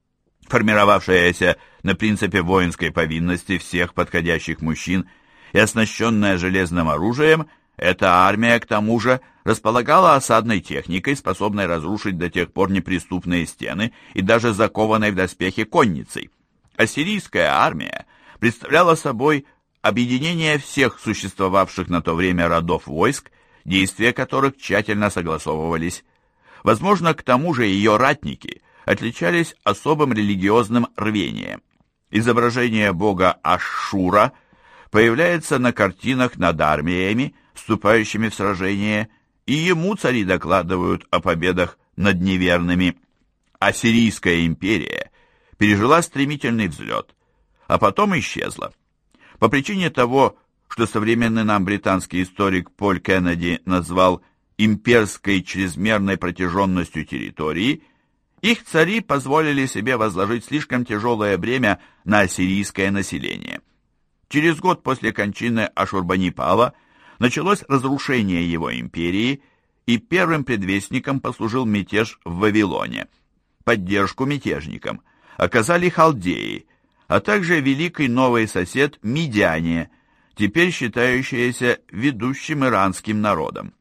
Формировавшаяся на принципе воинской повинности всех подходящих мужчин и оснащенная железным оружием, Эта армия, к тому же, располагала осадной техникой, способной разрушить до тех пор неприступные стены и даже закованной в доспехи конницей. Ассирийская армия представляла собой объединение всех существовавших на то время родов войск, действия которых тщательно согласовывались. Возможно, к тому же ее ратники отличались особым религиозным рвением. Изображение бога Ашшура появляется на картинах над армиями, вступающими в сражение, и ему цари докладывают о победах над неверными. Ассирийская империя пережила стремительный взлет, а потом исчезла. По причине того, что современный нам британский историк Поль Кеннеди назвал имперской чрезмерной протяженностью территории, их цари позволили себе возложить слишком тяжелое бремя на ассирийское население. Через год после кончины Ашурбанипала началось разрушение его империи, и первым предвестником послужил мятеж в Вавилоне. Поддержку мятежникам оказали халдеи, а также великий новый сосед Мидиане, теперь считающиеся ведущим иранским народом.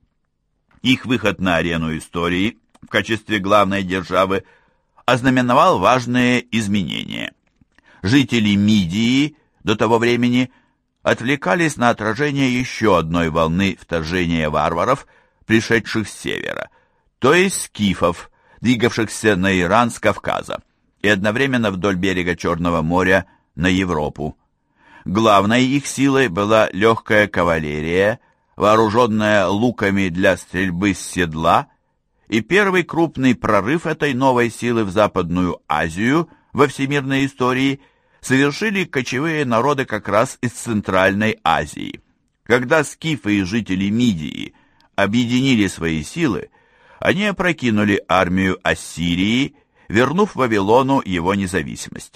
Их выход на арену истории в качестве главной державы ознаменовал важные изменения. Жители Мидии до того времени отвлекались на отражение еще одной волны вторжения варваров, пришедших с севера, то есть скифов, двигавшихся на Иран с Кавказа, и одновременно вдоль берега Черного моря на Европу. Главной их силой была легкая кавалерия, вооруженная луками для стрельбы с седла, и первый крупный прорыв этой новой силы в Западную Азию во всемирной истории совершили кочевые народы как раз из Центральной Азии. Когда скифы и жители Мидии объединили свои силы, они опрокинули армию Ассирии, вернув Вавилону его независимость.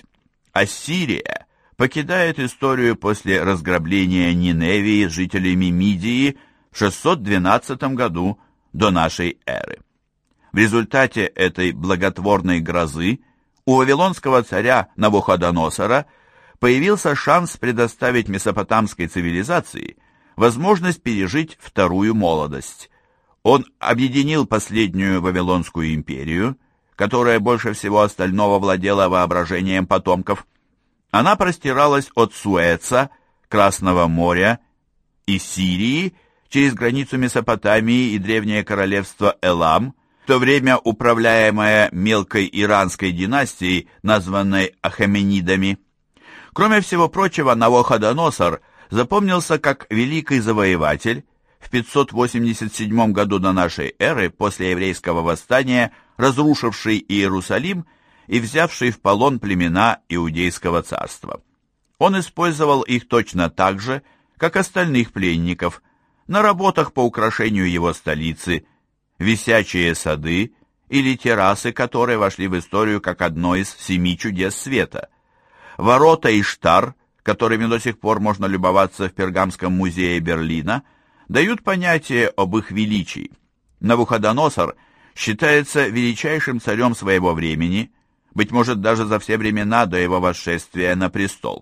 Ассирия покидает историю после разграбления Ниневии жителями Мидии в шестьсот двенадцатом году до нашей эры. В результате этой благотворной грозы у вавилонского царя Навуходоносора появился шанс предоставить месопотамской цивилизации возможность пережить вторую молодость. Он объединил последнюю Вавилонскую империю, которая больше всего остального владела воображением потомков. Она простиралась от Суэца, Красного моря и Сирии через границу Месопотамии и древнее королевство Элам, в то время управляемое мелкой иранской династией, названной Ахеменидами. Кроме всего прочего, Навуходоносор запомнился как великий завоеватель, в пятьсот восемьдесят седьмом году до нашей эры, после еврейского восстания, разрушивший Иерусалим и взявший в полон племена Иудейского царства. Он использовал их точно так же, как остальных пленников, на работах по украшению его столицы, висячие сады или террасы, которые вошли в историю как одно из семи чудес света. Ворота Иштар, которыми до сих пор можно любоваться в Пергамском музее Берлина, дают понятие об их величии. Навуходоносор считается величайшим царем своего времени, быть может, даже за все времена до его восшествия на престол.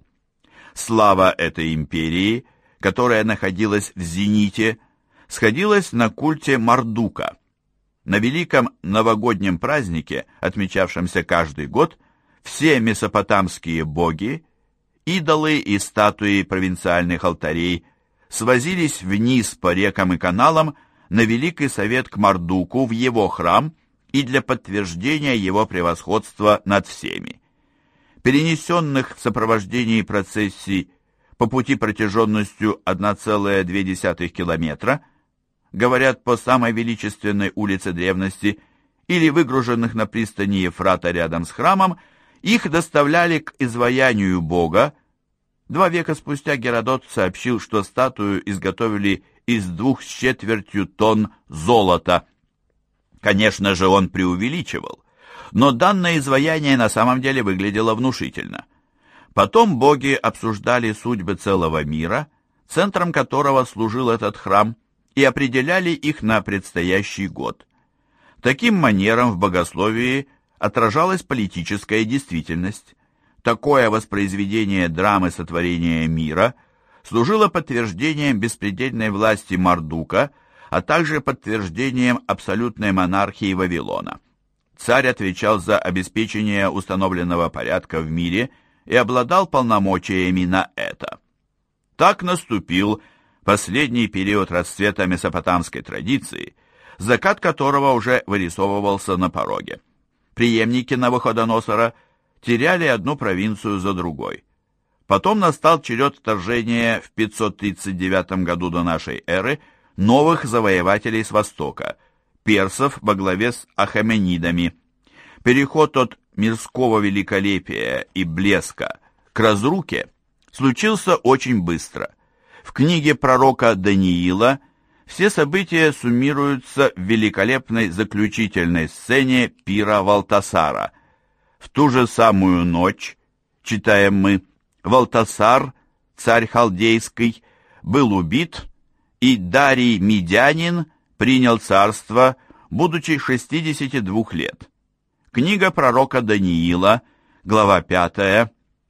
Слава этой империи, которая находилась в зените, сходилась на культе Мардука. На великом новогоднем празднике, отмечавшемся каждый год, все месопотамские боги, идолы и статуи провинциальных алтарей свозились вниз по рекам и каналам на Великий Совет к Мардуку в его храм и для подтверждения его превосходства над всеми. Перенесенных в сопровождении процессий по пути протяженностью одна целая две десятых километра, говорят, по самой величественной улице древности, или выгруженных на пристани Ефрата рядом с храмом, их доставляли к изваянию Бога. Два века спустя Геродот сообщил, что статую изготовили из двух с четвертью тонн золота. Конечно же, он преувеличивал, но данное изваяние на самом деле выглядело внушительно. Потом боги обсуждали судьбы целого мира, центром которого служил этот храм, и определяли их на предстоящий год. Таким манером в богословии отражалась политическая действительность. Такое воспроизведение драмы сотворения мира служила подтверждением беспредельной власти Мардука, а также подтверждением абсолютной монархии Вавилона. Царь отвечал за обеспечение установленного порядка в мире и обладал полномочиями на это. Так наступил последний период расцвета месопотамской традиции, закат которого уже вырисовывался на пороге. Преемники Навуходоносора теряли одну провинцию за другой. Потом настал черед вторжения в пятьсот тридцать девятом году до нашей эры новых завоевателей с востока, персов во главе с ахеменидами. Переход от мирского великолепия и блеска к разруке случился очень быстро. В книге пророка Даниила все события суммируются в великолепной заключительной сцене пира Валтасара. В ту же самую ночь, читаем мы, Валтасар, царь халдейский, был убит, и Дарий Медянин принял царство, будучи шестидесяти двух лет. Книга пророка Даниила, глава пятая,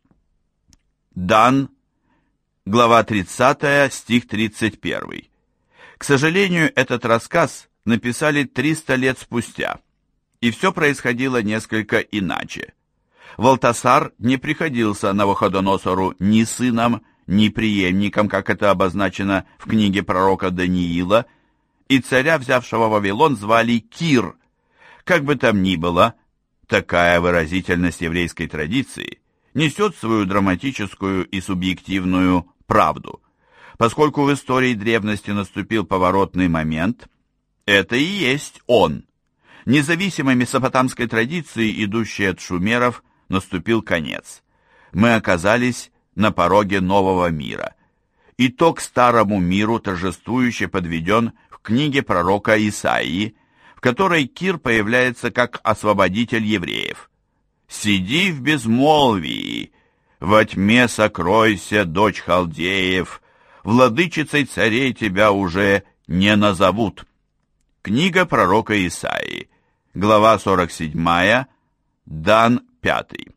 Дан, глава тридцатая, стих тридцать первый. К сожалению, этот рассказ написали триста лет спустя, и все происходило несколько иначе. Валтасар не приходился Навуходоносору ни сыном, ни преемником, как это обозначено в книге пророка Даниила, и царя, взявшего Вавилон, звали Кир. Как бы там ни было, такая выразительность еврейской традиции несет свою драматическую и субъективную правду. Поскольку в истории древности наступил поворотный момент, это и есть он. Независимой месопотамской традиции, идущей от шумеров, наступил конец. Мы оказались на пороге нового мира. Итог старому миру торжествующе подведен в книге пророка Исаии, в которой Кир появляется как освободитель евреев. «Сиди в безмолвии, во тьме сокройся, дочь халдеев, владычицей царей тебя уже не назовут». Книга пророка Исаии, глава сорок седьмая, Дан пятый.